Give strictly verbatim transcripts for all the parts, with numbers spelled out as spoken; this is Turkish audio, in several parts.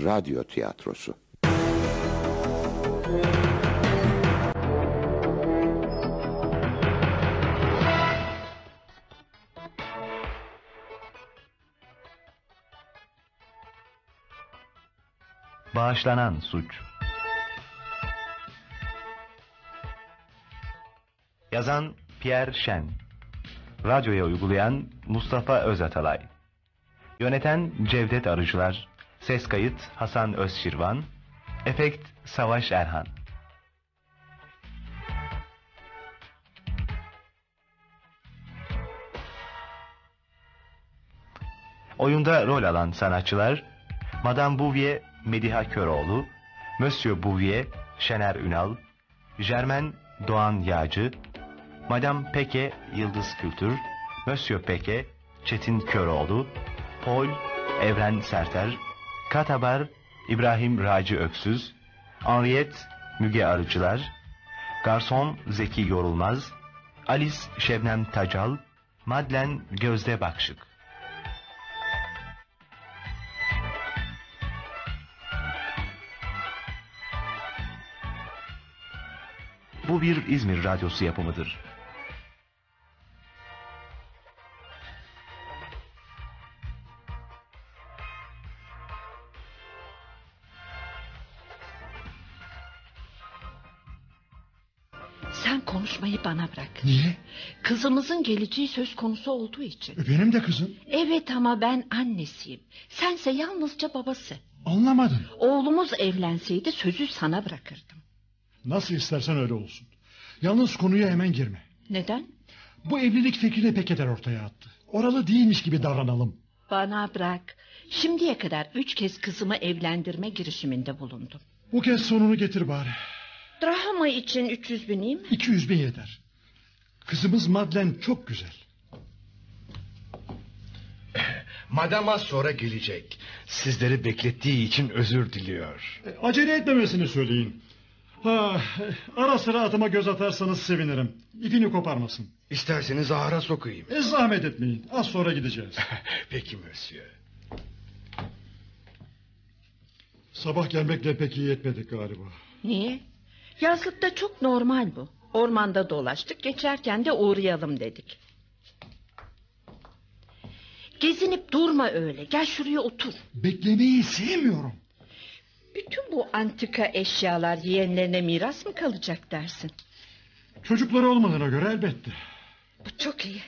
radyo tiyatrosu. Bağışlanan suç. Yazan Pierre Şen. Radyoya uygulayan Mustafa Özatalay. Yöneten Cevdet Arıcılar. Ses kayıt Hasan Özşirvan. Efekt Savaş Erhan. Oyunda rol alan sanatçılar: Madame Bouvier Mediha Köroğlu, Monsieur Bouvier Şener Ünal, Germain Doğan Yağcı, Madame Peke Yıldız Kültür, Monsieur Peke Çetin Köroğlu, Paul Evren Serter, Katabar İbrahim Raci Öksüz, Henriette Müge Arıcılar, Garson Zeki Yorulmaz, Alice Şebnem Tacal, Madlen Gözde Bakşık. Bu bir İzmir Radyosu yapımıdır. Sen konuşmayı bana bırak. Niye? Kızımızın geleceği söz konusu olduğu için. Benim de kızım. Evet ama ben annesiyim. Sense yalnızca babası. Anlamadım. Oğlumuz evlenseydi sözü sana bırakırdım. Nasıl istersen öyle olsun. Yalnız konuya hemen girme. Neden? Bu evlilik fikrini Peketer ortaya attı. Oralı değilmiş gibi davranalım. Bana bırak. Şimdiye kadar üç kez kızımı evlendirme girişiminde bulundum. Bu kez sonunu getir bari. Drahma için üç yüz bineyim mi? iki yüz bin yeter. Kızımız Madlen çok güzel. Madam az sonra gelecek. Sizleri beklettiği için özür diliyor. E, acele etmemesini söyleyin. Ha, ara sıra atıma göz atarsanız sevinirim. İpini koparmasın. İsterseniz ahıra sokayım. E, zahmet etmeyin. Az sonra gideceğiz. Peki monsieur. Sabah gelmekle pek iyi etmedik galiba. Niye? Yazlıkta çok normal bu. Ormanda dolaştık, geçerken de uğrayalım dedik. Gezinip durma öyle. Gel şuraya otur. Beklemeyi sevmiyorum. Bütün bu antika eşyalar yeğenlerine miras mı kalacak dersin? Çocukları olmadığına göre elbette. Bu çok iyi.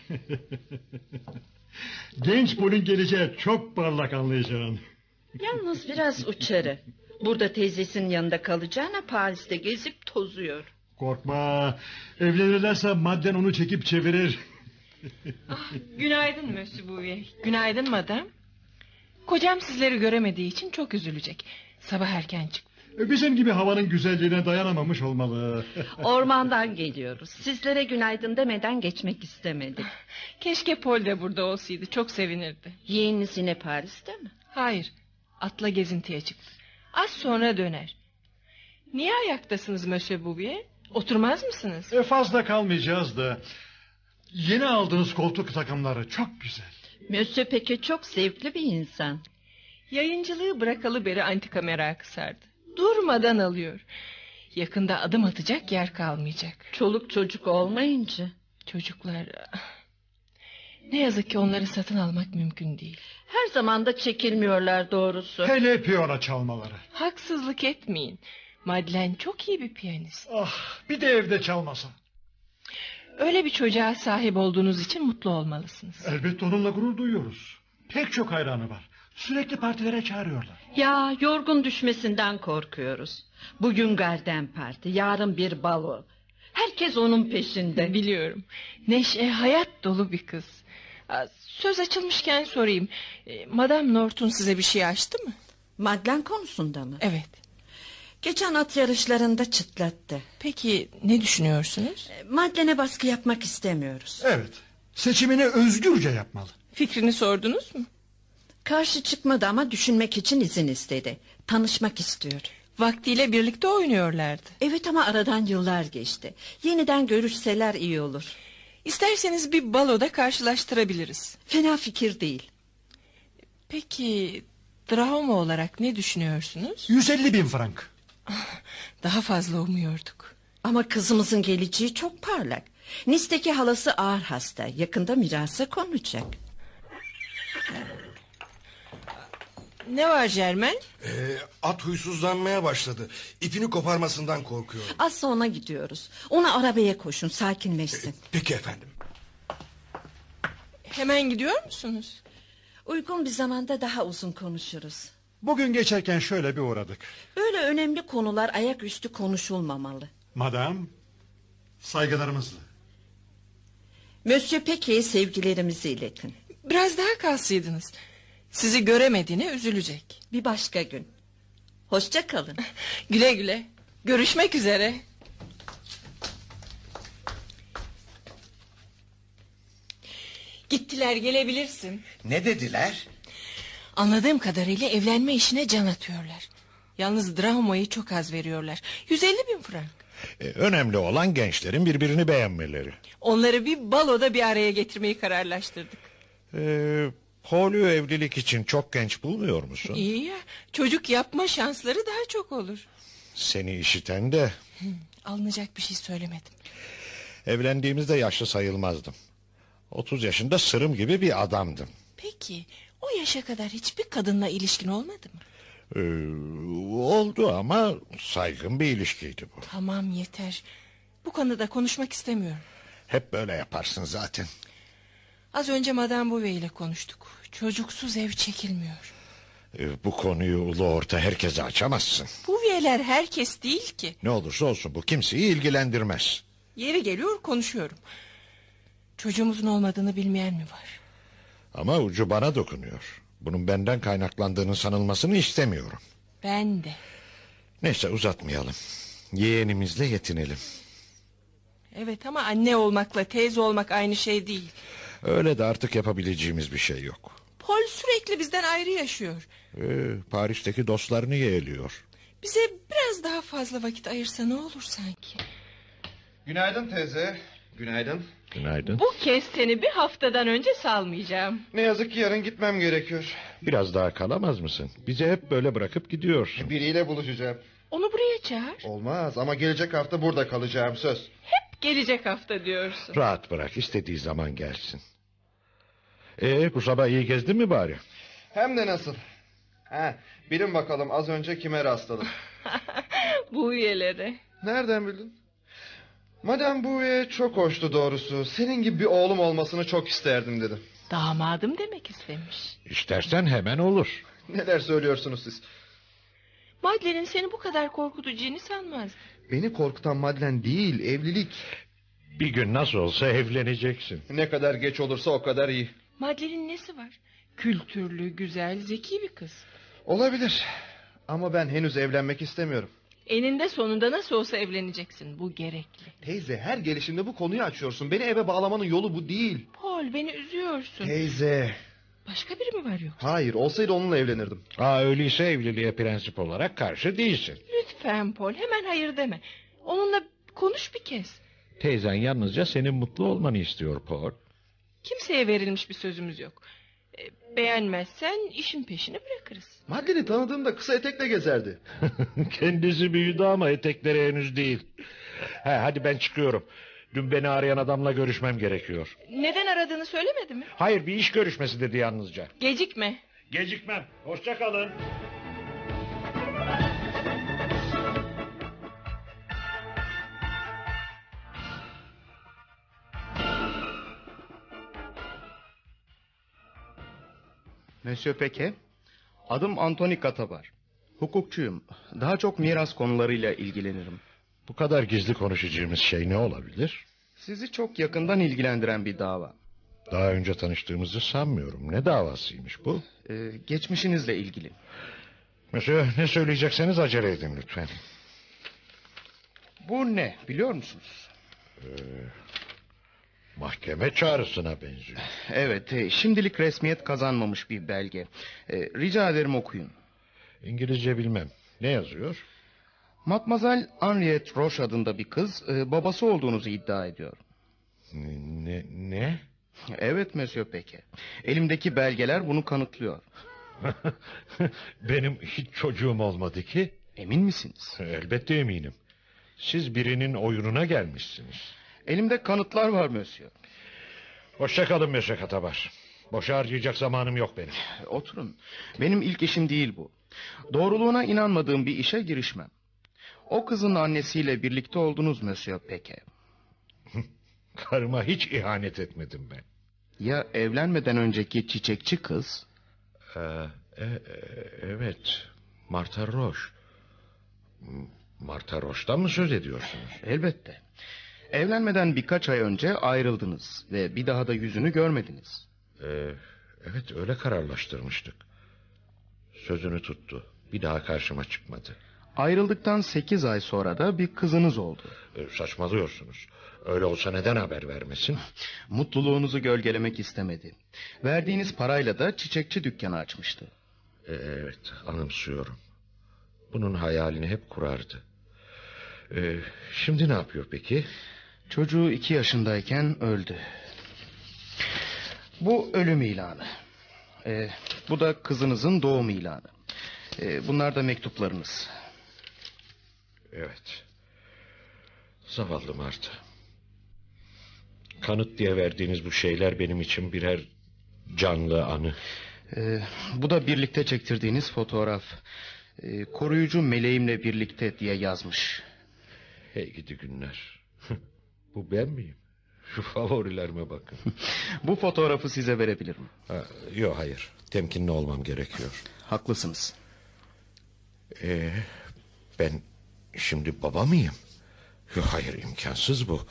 Genç Paul'ün geleceği çok parlak, anlayacağın. Yalnız biraz uçarı. Burada teyzesinin yanında kalacağına Paris'te gezip tozuyor. Korkma. Evlenirlerse Madlen onu çekip çevirir. Ah, günaydın Monsieur Bouvier. Günaydın madam. Kocam sizleri göremediği için çok üzülecek. Sabah erken çıktı. Bizim gibi havanın güzelliğine dayanamamış olmalı. Ormandan geliyoruz. Sizlere günaydın demeden geçmek istemedik. Keşke Paul de burada olsaydı. Çok sevinirdi. Yeğeniniz yine Paris'te mi? Hayır. Atla gezintiye çıktı. Az sonra döner. Niye ayaktasınız Monsieur Bouvier? Oturmaz mısınız? E fazla kalmayacağız da. Yeni aldığınız koltuk takımları çok güzel. Monsieur Peke çok zevkli bir insan. Yayıncılığı bırakalı beri antika merakı sardı. Durmadan alıyor. Yakında adım atacak yer kalmayacak. Çoluk çocuk olmayınca. Çocuklar... Ne yazık ki onları satın almak mümkün değil. Her zaman da çekilmiyorlar doğrusu. Hele piyano çalmaları. Haksızlık etmeyin. Madlen çok iyi bir piyanist. Ah, bir de evde çalmasa. Öyle bir çocuğa sahip olduğunuz için mutlu olmalısınız. Elbette onunla gurur duyuyoruz. Pek çok hayranı var. Sürekli partilere çağırıyorlar. Ya yorgun düşmesinden korkuyoruz. Bugün garden parti, yarın bir balo. Herkes onun peşinde. Biliyorum. Neşe, hayat dolu bir kız. Söz açılmışken sorayım. Madame Norton size bir şey açtı mı? Madlen konusunda mı? Evet. Geçen at yarışlarında çıtlattı. Peki ne düşünüyorsunuz? Madlen'e baskı yapmak istemiyoruz. Evet. Seçimini özgürce yapmalı. Fikrini sordunuz mu? Karşı çıkmadı ama düşünmek için izin istedi. Tanışmak istiyor. Vaktiyle birlikte oynuyorlardı. Evet ama aradan yıllar geçti. Yeniden görüşseler iyi olur. İsterseniz bir baloda karşılaştırabiliriz. Fena fikir değil. Peki Drahoma olarak ne düşünüyorsunuz? yüz elli bin frank. Daha fazla umuyorduk. Ama kızımızın geleceği çok parlak. Nice'deki halası ağır hasta. Yakında mirasa konacak. Ne var Jermen? Ee, at huysuzlanmaya başladı. İpini koparmasından korkuyorum. Az sonra gidiyoruz. Ona arabaya koşun, sakinleşsin. Peki efendim. Hemen gidiyor musunuz? Uygun bir zamanda daha uzun konuşuruz. Bugün geçerken şöyle bir uğradık. Böyle önemli konular ayaküstü konuşulmamalı. Madam, saygılarımızla. Monsieur Pequet'e sevgilerimizi iletin. Biraz daha kalsaydınız. Sizi göremediğine üzülecek. Bir başka gün. Hoşça kalın. Güle güle. Görüşmek üzere. Gittiler, gelebilirsin. Ne dediler? Anladığım kadarıyla evlenme işine can atıyorlar. Yalnız Drahoma'yı çok az veriyorlar. yüz elli bin frank. E, önemli olan gençlerin birbirini beğenmeleri. Onları bir baloda bir araya getirmeyi kararlaştırdık. E, Paul'u evlilik için çok genç bulmuyor musun? İyi ya, çocuk yapma şansları daha çok olur. Seni işiten de Hı, alınacak bir şey söylemedim. evlendiğimizde yaşlı sayılmazdım. Otuz yaşında sırım gibi bir adamdım. Peki o yaşa kadar hiçbir kadınla ilişkin olmadı mı? E, oldu ama saygın bir ilişkiydi bu. Tamam, yeter. Bu konuda konuşmak istemiyorum. Hep böyle yaparsın zaten. Az önce Madame Bouvet ile konuştuk. Çocuksuz ev çekilmiyor. E, bu konuyu ulu orta herkese açamazsın. Bouvier'ler herkes değil ki. Ne olursa olsun bu kimseyi ilgilendirmez. Yeri geliyor konuşuyorum. Çocuğumuzun olmadığını bilmeyen mi var? Ama ucu bana dokunuyor. Bunun benden kaynaklandığını sanılmasını istemiyorum. Ben de. Neyse uzatmayalım. Yeğenimizle yetinelim. Evet ama anne olmakla teyze olmak aynı şey değil. Öyle de artık yapabileceğimiz bir şey yok. Paul sürekli bizden ayrı yaşıyor. Ee, Paris'teki dostlarını yeğliyor. Bize biraz daha fazla vakit ayırsa ne olur sanki. Günaydın teyze. Günaydın. Günaydın. Bu kez seni bir haftadan önce salmayacağım. Ne yazık ki yarın gitmem gerekiyor. Biraz daha kalamaz mısın? Bizi hep böyle bırakıp gidiyorsun. Biriyle buluşacağım. Onu buraya çağır. Olmaz ama gelecek hafta burada kalacağım söz. Hep gelecek hafta diyorsun. Rahat bırak, istediği zaman gelsin. Ee, bu sabah iyi gezdin mi bari? Hem de nasıl? Ha, bilin bakalım az önce kime rastladım. Bu üyeleri. Nereden bildin? Madame Bouvet çok hoştu doğrusu. Senin gibi bir oğlum olmasını çok isterdim dedi. Damadım demek istemiş. İstersen hemen olur. Neler söylüyorsunuz siz? Madeleine seni bu kadar korkutacağını sanmazdım. Beni korkutan Madeleine değil, evlilik. Bir gün nasıl olsa evleneceksin. Ne kadar geç olursa o kadar iyi. Madelaine'in nesi var? Kültürlü, güzel, zeki bir kız. Olabilir. Ama ben henüz evlenmek istemiyorum. Eninde sonunda nasıl olsa evleneceksin. Bu gerekli. Teyze her gelişimde bu konuyu açıyorsun. Beni eve bağlamanın yolu bu değil. Paul, beni üzüyorsun. Teyze. Başka biri mi var yoksa? Hayır, olsaydı onunla evlenirdim. Aa, öyleyse evliliğe prensip olarak karşı değilsin. Lütfen Paul, hemen hayır deme. Onunla konuş bir kez. Teyzen yalnızca senin mutlu olmanı istiyor Paul. Kimseye verilmiş bir sözümüz yok. E, beğenmezsen işin peşini bırakırız. Madelaine'i tanıdığımda kısa etekle gezerdi. Kendisi büyüdü ama etekleri henüz değil. He, hadi ben çıkıyorum. Dün beni arayan adamla görüşmem gerekiyor. Neden aradığını söylemedi mi? Hayır, bir iş görüşmesi dedi yalnızca. Gecikme. Gecikmem. Hoşça kalın. Monsieur Pequet, adım Anthony Katabar. Hukukçuyum. Daha çok miras konularıyla ilgilenirim. Bu kadar gizli konuşacağımız şey ne olabilir? Sizi çok yakından ilgilendiren bir dava. Daha önce tanıştığımızı sanmıyorum. Ne davasıymış bu? Ee, geçmişinizle ilgili. Mesela ne söyleyecekseniz acele edin lütfen. Bu ne biliyor musunuz? Ee, mahkeme çağrısına benziyor. Evet, e, şimdilik resmiyet kazanmamış bir belge. E, rica ederim okuyun. İngilizce bilmem. Ne yazıyor? Mademoiselle Henriette Roche adında bir kız e, babası olduğunuzu iddia ediyor. Ne? Ne? Evet Monsieur Pequet. Elimdeki belgeler bunu kanıtlıyor. Benim hiç çocuğum olmadı ki. Emin misiniz? Elbette eminim. Siz birinin oyununa gelmişsiniz. Elimde kanıtlar var Monsieur. Hoşça kalın Monsieur Katabar. Boşa harcayacak zamanım yok benim. Oturun. Benim ilk işim değil bu. Doğruluğuna inanmadığım bir işe girişmem. O kızın annesiyle birlikte oldunuz Monsieur Peke. Karıma hiç ihanet etmedim ben. Ya evlenmeden önceki çiçekçi kız? Ee, e, e, evet. Martha Roche. M- Martha Roche'dan mı söz ediyorsunuz? Elbette. Evlenmeden birkaç ay önce ayrıldınız ve bir daha da yüzünü görmediniz. Ee, evet öyle kararlaştırmıştık. Sözünü tuttu. Bir daha karşıma çıkmadı. Ayrıldıktan sekiz ay sonra da bir kızınız oldu. Ee, saçmalıyorsunuz. Öyle olsa neden haber vermesin? Mutluluğunuzu gölgelemek istemedi. Verdiğiniz parayla da çiçekçi dükkanı açmıştı. Ee, evet anımsıyorum. Bunun hayalini hep kurardı. Ee, şimdi ne yapıyor peki? Çocuğu iki yaşındayken öldü. Bu ölüm ilanı. Ee, bu da kızınızın doğum ilanı. Ee, bunlar da mektuplarınız. Evet. Zavallı Martha. Kanıt diye verdiğiniz bu şeyler benim için birer canlı anı. Ee, bu da birlikte çektirdiğiniz fotoğraf. Ee, koruyucu meleğimle birlikte diye yazmış. Hey gidi günler. Bu ben miyim? Şu favorilerime bakın. Bu fotoğrafı size verebilirim. Ha, yok hayır. Temkinli olmam gerekiyor. Haklısınız. Ee, ben şimdi baba mıyım? Yok hayır imkansız bu.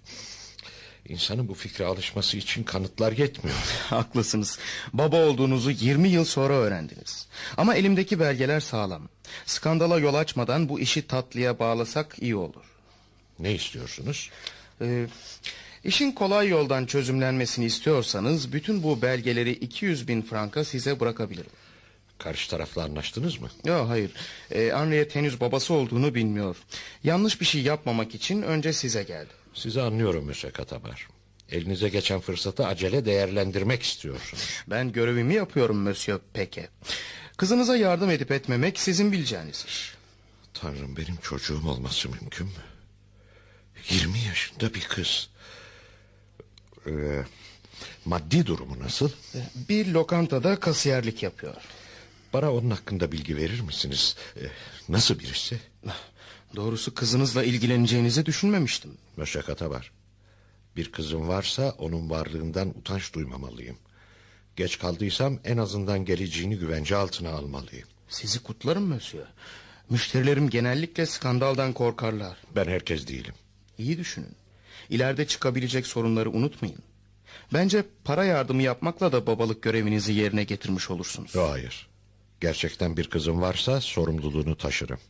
İnsanın bu fikre alışması için kanıtlar yetmiyor. Haklısınız. Baba olduğunuzu yirmi yıl sonra öğrendiniz. Ama elimdeki belgeler sağlam. Skandala yol açmadan bu işi tatlıya bağlasak iyi olur. Ne istiyorsunuz? Ee, işin kolay yoldan çözümlenmesini istiyorsanız bütün bu belgeleri iki yüz bin franka size bırakabilirim. Karşı tarafla anlaştınız mı? Yok hayır. Ee, Henriette henüz babası olduğunu bilmiyor. Yanlış bir şey yapmamak için önce size geldi. Sizi anlıyorum Monsieur Katabar. Elinize geçen fırsatı acele değerlendirmek istiyorsunuz. Ben görevimi yapıyorum Monsieur Peke. Kızınıza yardım edip etmemek sizin bileceğiniz iş. Tanrım benim çocuğum olması mümkün mü? Yirmi yaşında bir kız. Ee, maddi durumu nasıl? Bir lokantada kasiyerlik yapıyor. Bana onun hakkında bilgi verir misiniz? Ee, nasıl birisi? Doğrusu kızınızla ilgileneceğinizi düşünmemiştim. Monsieur Katabar. Bir kızım varsa onun varlığından utanç duymamalıyım. Geç kaldıysam en azından geleceğini güvence altına almalıyım. Sizi kutlarım Monsieur. Müşterilerim genellikle skandaldan korkarlar. Ben herkes değilim. İyi düşünün. İleride çıkabilecek sorunları unutmayın. Bence para yardımı yapmakla da babalık görevinizi yerine getirmiş olursunuz. Hayır. Gerçekten bir kızım varsa sorumluluğunu taşırım.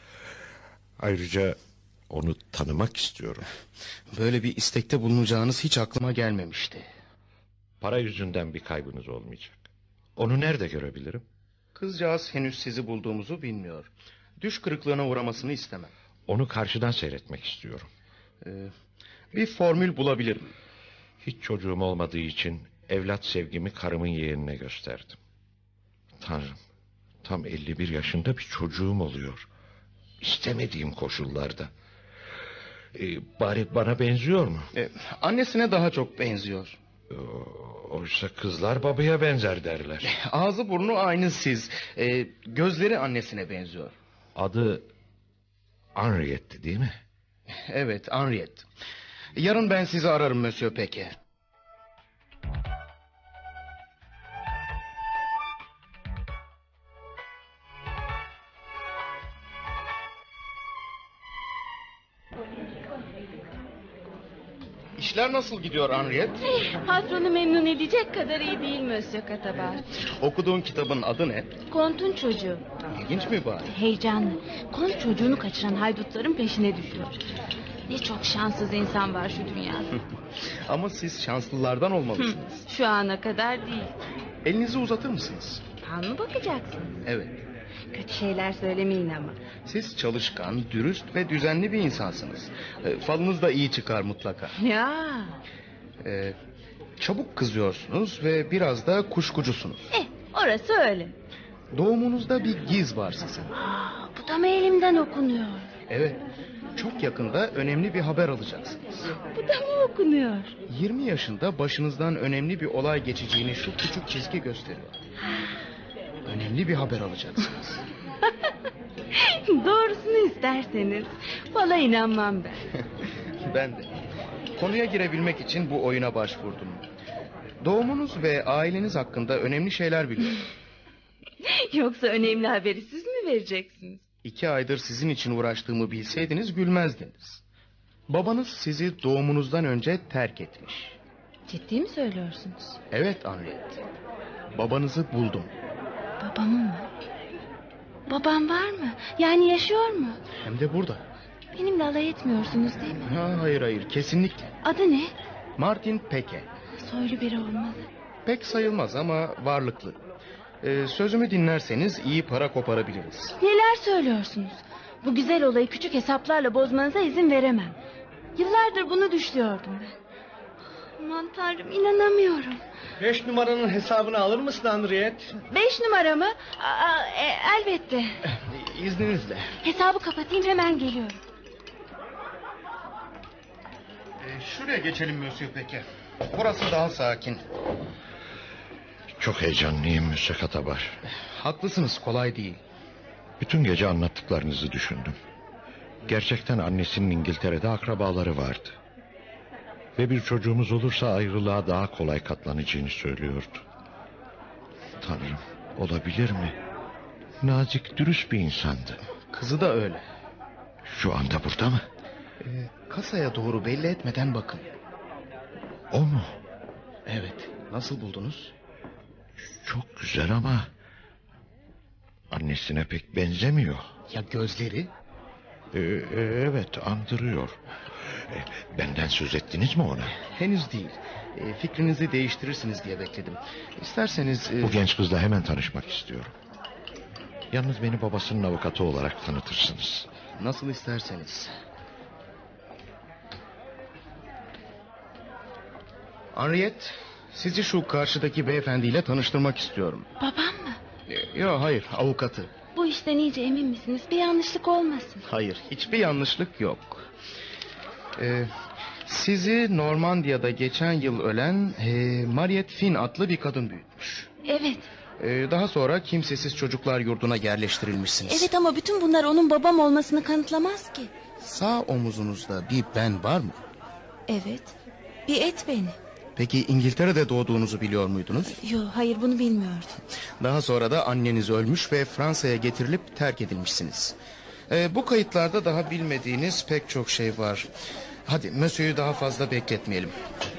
Ayrıca onu tanımak istiyorum. Böyle bir istekte bulunacağınız hiç aklıma gelmemişti. Para yüzünden bir kaybınız olmayacak. Onu nerede görebilirim? Kızcağız henüz sizi bulduğumuzu bilmiyor. Düş kırıklığına uğramasını istemem. Onu karşıdan seyretmek istiyorum. Ee, bir formül bulabilirim. Hiç çocuğum olmadığı için evlat sevgimi karımın yeğenine gösterdim. Tanrım, tam elli bir yaşında bir çocuğum oluyor. İstemediğim koşullarda. Ee, bari bana benziyor mu? Ee, annesine daha çok benziyor. Ee, oysa kızlar babaya benzer derler. Ağzı burnu aynı siz. Ee, gözleri annesine benziyor. Adı Henriette değil mi? Evet, Henriette. Yarın ben sizi ararım Monsieur Peke. İşler nasıl gidiyor Henriette? Patronu memnun edecek kadar iyi değil Monsieur Katabar. Okuduğun kitabın adı ne? Kont'un çocuğu. İlginç mi bari? Heyecanlı. Kont çocuğunu kaçıran haydutların peşine düşüyor. Ne çok şanssız insan var şu dünyada. Ama siz şanslılardan olmalısınız. Şu ana kadar değil. Elinizi uzatır mısınız? Fal mı bakacaksın? Evet. Kötü şeyler söylemeyin ama. Siz çalışkan, dürüst ve düzenli bir insansınız. E, falınız da iyi çıkar mutlaka. Ya. E, çabuk kızıyorsunuz ve biraz da kuşkucusunuz. Eh, orası öyle. Doğumunuzda bir giz var sizin. Aa, bu da mı elimden okunuyor? Evet. Çok yakında önemli bir haber alacaksınız. Bu da mı okunuyor? yirmi yaşında başınızdan önemli bir olay geçeceğini şu küçük çizgi gösteriyor. Önemli bir haber alacaksınız. Doğrusunu isterseniz valla inanmam ben. Ben de. Konuya girebilmek için bu oyuna başvurdum. Doğumunuz ve aileniz hakkında önemli şeyler biliyorum. Yoksa önemli haberi siz mi vereceksiniz? İki aydır sizin için uğraştığımı bilseydiniz gülmezdiniz. Babanız sizi doğumunuzdan önce terk etmiş. Ciddi mi söylüyorsunuz? Evet Henriette. Babanızı buldum. Babamı mı? Babam var mı? Yani yaşıyor mu? Hem de burada. Benimle alay etmiyorsunuz değil mi? Ha, hayır hayır kesinlikle. Adı ne? Martin Peke. Soylu biri olmalı. Pek sayılmaz ama varlıklı. Ee, sözümü dinlerseniz iyi para koparabiliriz. Neler söylüyorsunuz? Bu güzel olayı küçük hesaplarla bozmanıza izin veremem. Yıllardır bunu düşlüyordum ben. Aman tanrım, inanamıyorum. Beş numaranın hesabını alır mısın Henriette? Beş numara mı? Aa, e, elbette. İzninizle. Hesabı kapatayım, hemen geliyorum. Ee, şuraya geçelim Monsieur Peke. Burası daha sakin. Çok heyecanlıyım Monsieur Katabar. Haklısınız, kolay değil. Bütün gece anlattıklarınızı düşündüm. Gerçekten annesinin İngiltere'de akrabaları vardı. Ve bir çocuğumuz olursa ayrılığa daha kolay katlanacağını söylüyordu. Tanrım, olabilir mi? Nazik, dürüst bir insandı. Kızı da öyle. Şu anda burada mı? Ee, kasaya doğru belli etmeden bakın. O mu? Evet. Nasıl buldunuz? Çok güzel ama annesine pek benzemiyor. Ya gözleri? Ee, e, evet, andırıyor. Ee, benden söz ettiniz mi ona? Henüz değil. Ee, fikrinizi değiştirirsiniz diye bekledim. İsterseniz... e, Bu genç kızla hemen tanışmak istiyorum. Yalnız beni babasının avukatı olarak tanıtırsınız. Nasıl isterseniz. Henriette, sizi şu karşıdaki beyefendiyle tanıştırmak istiyorum. Babam mı? Ee, Yok hayır, avukatı. Bu işten iyice emin misiniz? Bir yanlışlık olmasın. Hayır, hiçbir yanlışlık yok. Ee, sizi Normandiya'da geçen yıl ölen e, Mariette Finn adlı bir kadın büyütmüş. Evet. Ee, daha sonra kimsesiz çocuklar yurduna yerleştirilmişsiniz. Evet ama bütün bunlar onun babam olmasını kanıtlamaz ki. Sağ omuzunuzda bir ben var mı? Evet. Bir et beni. Peki İngiltere'de doğduğunuzu biliyor muydunuz? Yok, hayır, bunu bilmiyordum. Daha sonra da anneniz ölmüş ve Fransa'ya getirilip terk edilmişsiniz. Ee, bu kayıtlarda daha bilmediğiniz pek çok şey var. Hadi Monsieur'ü daha fazla bekletmeyelim.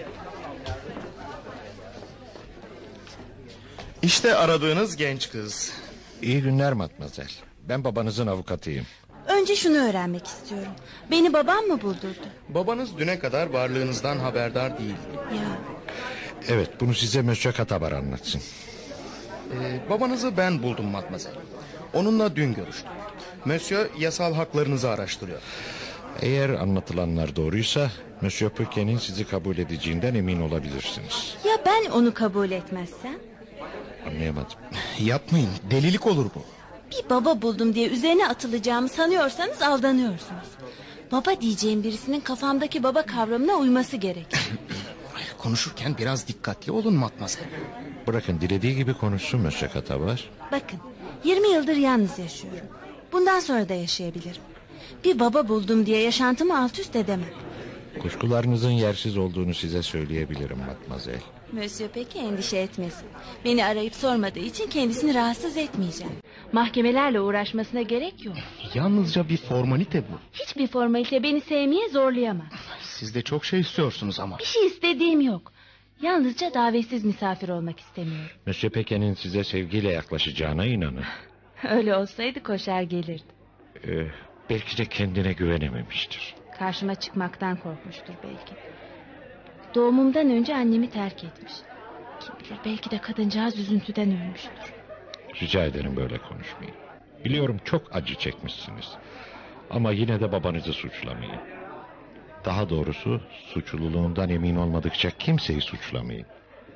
İşte aradığınız genç kız. İyi günler Matmazel. Ben babanızın avukatıyım. Önce şunu öğrenmek istiyorum. Beni babam mı buldurdu? Babanız düne kadar varlığınızdan haberdar değildi. Ya, Evet, bunu size Monsieur Katabar anlatsın. Ee, babanızı ben buldum Matmazel. Onunla dün görüştüm. Monsieur yasal haklarınızı araştırıyor. Eğer anlatılanlar doğruysa Monsieur Pöke'nin sizi kabul edeceğinden emin olabilirsiniz. ya ben onu kabul etmezsem? Anlayamadım. Yapmayın, delilik olur bu. Bir baba buldum diye üzerine atılacağımı sanıyorsanız aldanıyorsunuz. Baba diyeceğim birisinin kafamdaki baba kavramına uyması gerekir. Konuşurken biraz dikkatli olun Matmazel. Bırakın dilediği gibi konuşsun Monsieur Katabar. Bakın, yirmi yıldır yalnız yaşıyorum. Bundan sonra da yaşayabilirim. Bir baba buldum diye yaşantımı alt üst edemem. Kuşkularınızın yersiz olduğunu size söyleyebilirim Matmazel. Monsieur peki endişe etmesin. Beni arayıp sormadığı için kendisini rahatsız etmeyeceğim. Mahkemelerle uğraşmasına gerek yok. Yalnızca bir formalite bu. Hiçbir formalite beni sevmeye zorlayamaz. Siz de çok şey istiyorsunuz ama. Bir şey istediğim yok. Yalnızca davetsiz misafir olmak istemiyorum. Monsieur Peke'nin size sevgiyle yaklaşacağına inanın. Öyle olsaydı koşar gelirdi. Ee, belki de kendine güvenememiştir. Karşıma çıkmaktan korkmuştur belki. Doğumumdan önce annemi terk etmiş. Kim bilir, belki de kadıncağız üzüntüden ölmüştür. Rica ederim böyle konuşmayın. Biliyorum çok acı çekmişsiniz. Ama yine de babanızı suçlamayın. Daha doğrusu suçluluğundan emin olmadıkça kimseyi suçlamayın.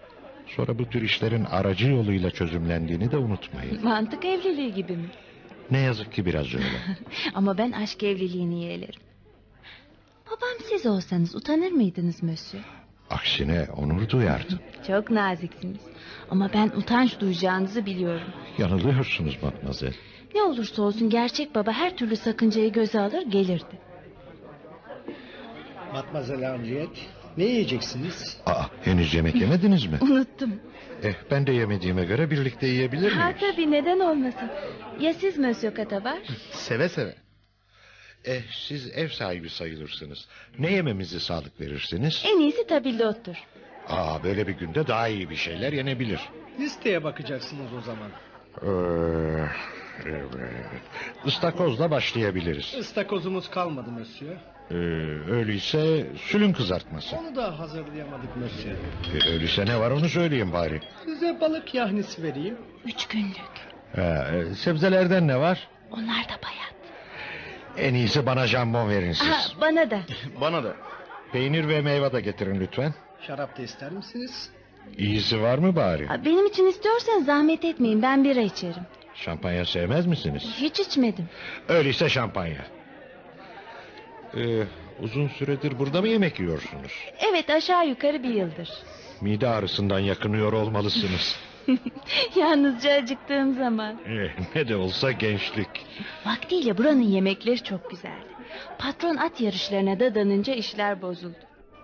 Sonra bu tür işlerin aracı yoluyla çözümlendiğini de unutmayın. Mantık evliliği gibi mi? Ne yazık ki biraz öyle. Ama ben aşk evliliğini yeğlerim. Babam siz olsanız utanır mıydınız Monsieur? Aksine onur duyardım. Çok naziksiniz. Ama ben utanç duyacağınızı biliyorum. Yanılıyorsunuz Matmazel. Ne olursa olsun gerçek baba her türlü sakıncayı göze alır gelirdi. Matmazel Henriette, ne yiyeceksiniz? Aa, henüz yemek yemediniz mi? Unuttum. Eh, ben de yemediğime göre birlikte yiyebilir Ha miyiz? tabii, neden olmasın. Ya siz Monsieur Katabar? Seve seve. Eh, siz ev sahibi sayılırsınız. Ne yememizi sağlık verirsiniz? En iyisi tabildottur. Aa, böyle bir günde daha iyi bir şeyler yenebilir. Listeye bakacaksınız o zaman. Ee, evet. Istakozla başlayabiliriz. Istakozumuz kalmadı Monsieur. Ee, öyleyse sülün kızartması. Onu da hazırlayamadık Monsieur. Ee, öyleyse ne var onu söyleyeyim bari. Size balık yahnisi vereyim. Üç günlük. Ee, e, sebzelerden ne var? Onlar da bayat. En iyisi bana jambon verin siz. Aha, bana da. Bana da. Peynir ve meyve de getirin lütfen. Şarap da ister misiniz? İyisi var mı bari? Ha, benim için istiyorsanız zahmet etmeyin, ben bira içerim. Şampanya sevmez misiniz? Hiç içmedim. Öyleyse şampanya. Ee, uzun süredir burada mı yemek yiyorsunuz? Evet, aşağı yukarı bir yıldır. Mide ağrısından yakınıyor olmalısınız. Yalnızca acıktığım zaman. Eh, ne de olsa gençlik. Vaktiyle buranın yemekleri çok güzeldi. Patron at yarışlarına dadanınca işler bozuldu.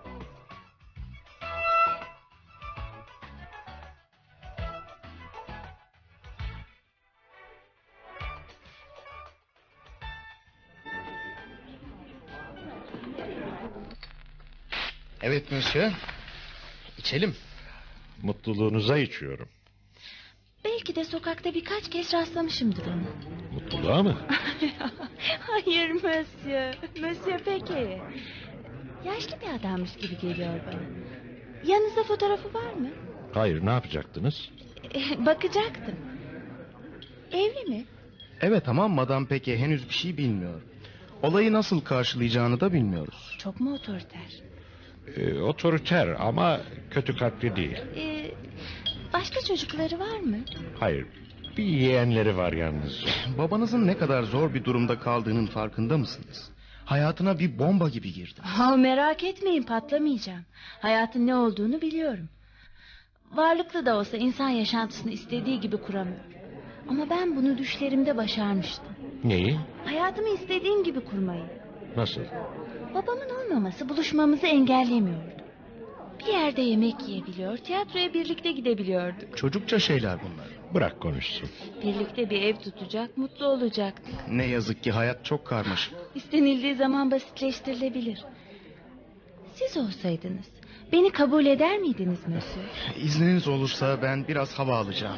Evet Monsieur. İçelim. Mutluluğunuza içiyorum. Belki de sokakta birkaç kez rastlamışımdır ona. Mutluluğa mı? Hayır Monsieur. Monsieur peki. Yaşlı bir adammış gibi geliyor bana. Yanınızda fotoğrafı var mı? Hayır, ne yapacaktınız? Eh, Bakacaktım. Evli mi? Evet ama Madame Peke henüz bir şey bilmiyor. Olayı nasıl karşılayacağını da bilmiyoruz. Çok mu otoriter? Ee, otoriter ama kötü kalpli değil. Ee, başka çocukları var mı? Hayır, bir yeğenleri var yalnızca. Babanızın ne kadar zor bir durumda kaldığının farkında mısınız? Hayatına bir bomba gibi girdi. Ha, merak etmeyin, patlamayacağım. Hayatın ne olduğunu biliyorum. Varlıklı da olsa insan yaşantısını istediği gibi kuramıyor. Ama ben bunu düşlerimde başarmıştım. Neyi? Hayatımı istediğim gibi kurmayı. Nasıl? Babamın olmaması buluşmamızı engellemiyordu. Bir yerde yemek yiyebiliyor, tiyatroya birlikte gidebiliyorduk. Çocukça şeyler bunlar. Bırak konuşsun. Birlikte bir ev tutacak, mutlu olacaktık. Ne yazık ki hayat çok karmaşık. İstenildiği zaman basitleştirilebilir. Siz olsaydınız beni kabul eder miydiniz Monsieur? İzniniz olursa ben biraz hava alacağım.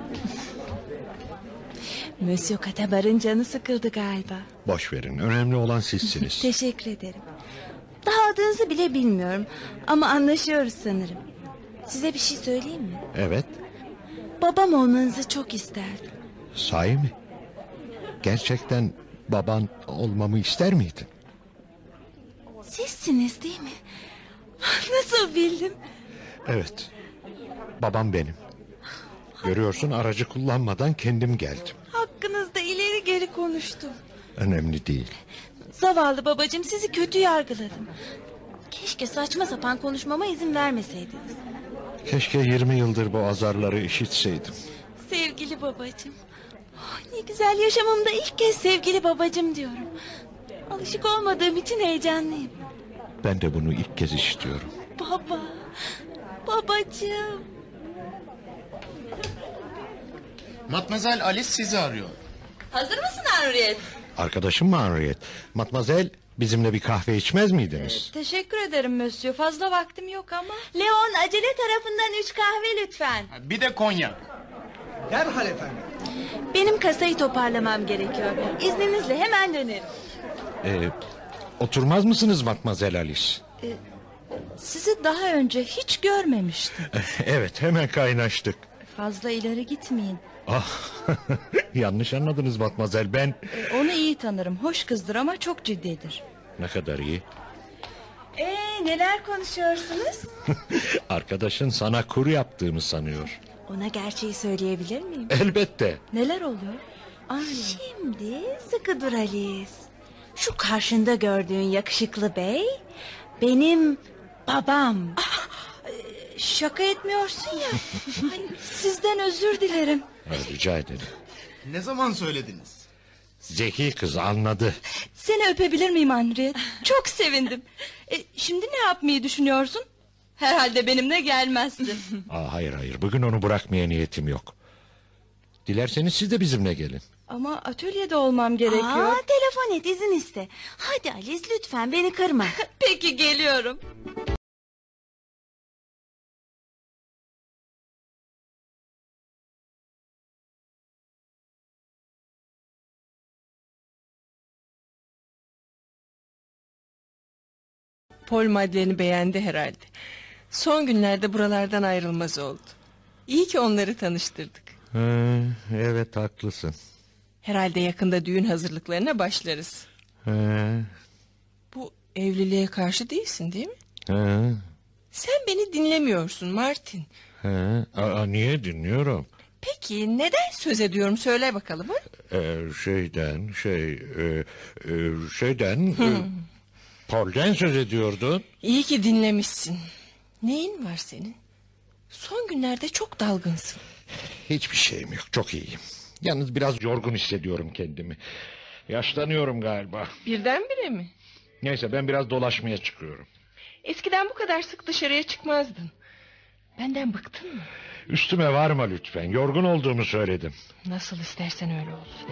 Monsieur Katabar'ın canı sıkıldı galiba. Boş verin, önemli olan sizsiniz. Teşekkür ederim. Daha adınızı bile bilmiyorum ama anlaşıyoruz sanırım. Size bir şey söyleyeyim mi? Evet, Babam olmanızı çok isterdim. sahi mi? Gerçekten baban olmamı ister miydin? Sizsiniz değil mi? Nasıl bildim? Evet, babam benim. Görüyorsun, aracı kullanmadan kendim geldim. Hakkınızda ileri geri konuştum. Önemli değil. Zavallı babacığım, sizi kötü yargıladım. Keşke saçma sapan konuşmama izin vermeseydiniz. Keşke yirmi yıldır bu azarları işitseydim. Sevgili babacığım. Oh, ne güzel, yaşamımda ilk kez sevgili babacığım diyorum. Alışık olmadığım için heyecanlıyım. Ben de bunu ilk kez işitiyorum. Baba. Babacığım. Matmazel Alice sizi arıyor. Hazır mısın Henriette? Arkadaşım mı Henriette? Matmazel, bizimle bir kahve içmez miydiniz? Teşekkür ederim Monsieur. Fazla vaktim yok ama. Leon, acele tarafından üç kahve lütfen. Bir de Konya. Derhal efendim. Benim kasayı toparlamam gerekiyor. İzninizle hemen dönerim. Ee, oturmaz mısınız Matmazel Alice? Sizi daha önce hiç görmemiştim. Evet, hemen kaynaştık. Fazla ileri gitmeyin. Ah, yanlış anladınız Matmazel, ben... Onu iyi tanırım. Hoş kızdır ama çok ciddidir. Ne kadar iyi. Ee, neler konuşuyorsunuz? Arkadaşın sana kur yaptığımı sanıyor. Ona gerçeği söyleyebilir miyim? Elbette. Neler oluyor? Ay. Şimdi sıkı dur Alice. Şu karşında gördüğün yakışıklı bey benim babam. Ah, şaka etmiyorsun ya. Ay, sizden özür dilerim. Rica ederim. Ne zaman söylediniz? Zeki kız anladı. Seni öpebilir miyim Henriette? Çok sevindim. E, şimdi ne yapmayı düşünüyorsun? Herhalde benimle gelmezsin. Aa, hayır hayır, bugün onu bırakmaya niyetim yok. Dilerseniz siz de bizimle gelin. Ama atölyede olmam gerekiyor. Aa, telefon et, izin iste. Hadi Alice, lütfen beni kırma. Peki, geliyorum. Paul Madeleine'i beğendi herhalde. Son günlerde buralardan ayrılmaz oldu. İyi ki onları tanıştırdık. Ee, evet haklısın. Herhalde yakında düğün hazırlıklarına başlarız. Ee, Bu evliliğe karşı değilsin değil mi? ee, Sen beni dinlemiyorsun Martin. ee, aa, niye dinliyorum? Peki neden söz ediyorum, söyle bakalım. Ha? Ee, şeyden şey e, e, şeyden e, Paul'den söz ediyordun. İyi ki dinlemişsin. Neyin var senin? Son günlerde çok dalgınsın. Hiçbir şeyim yok, çok iyiyim. Yalnız biraz yorgun hissediyorum kendimi. Yaşlanıyorum galiba. Birdenbire mi? Neyse, ben biraz dolaşmaya çıkıyorum. Eskiden bu kadar sık dışarıya çıkmazdın. Benden bıktın mı? Üstüme varma lütfen, yorgun olduğumu söyledim. Nasıl istersen öyle olsun.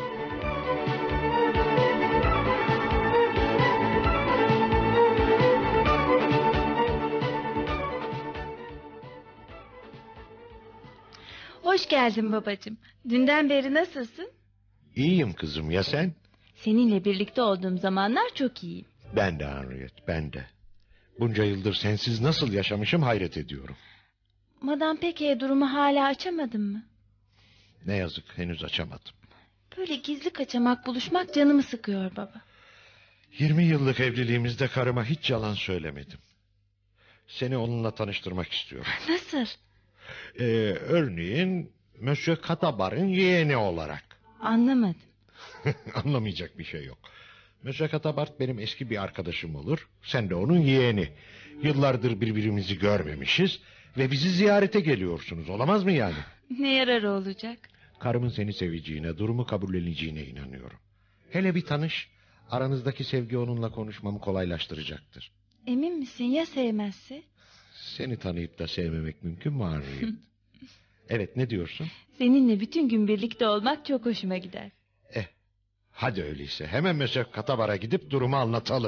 Hoş geldin babacığım. Dünden beri nasılsın? İyiyim kızım, ya sen? Seninle birlikte olduğum zamanlar çok iyiyim. Ben de Henriette, ben de. Bunca yıldır sensiz nasıl yaşamışım hayret ediyorum. Madame Peke'ye durumu hala açamadın mı? Ne yazık, henüz açamadım. Böyle gizli kaçamak buluşmak canımı sıkıyor baba. Yirmi yıllık evliliğimizde karıma hiç yalan söylemedim. Seni onunla tanıştırmak istiyorum. Nasıl? Ee, örneğin Monsieur Katabar'ın yeğeni olarak. Anlamadım. Anlamayacak bir şey yok. Monsieur Katabart benim eski bir arkadaşım olur. Sen de onun yeğeni. Yıllardır birbirimizi görmemişiz ve bizi ziyarete geliyorsunuz. Olamaz mı yani? Ne yararı olacak? Karımın seni seveceğine, durumu kabulleneceğine inanıyorum. Hele bir tanış. Aranızdaki sevgi onunla konuşmamı kolaylaştıracaktır. Emin misin ya sevmezse? Seni tanıyıp da sevmemek mümkün mü Henriette? Evet, ne diyorsun? Seninle bütün gün birlikte olmak çok hoşuma gider. Eh, hadi öyleyse hemen Monsieur Katabar'a gidip durumu anlatalım.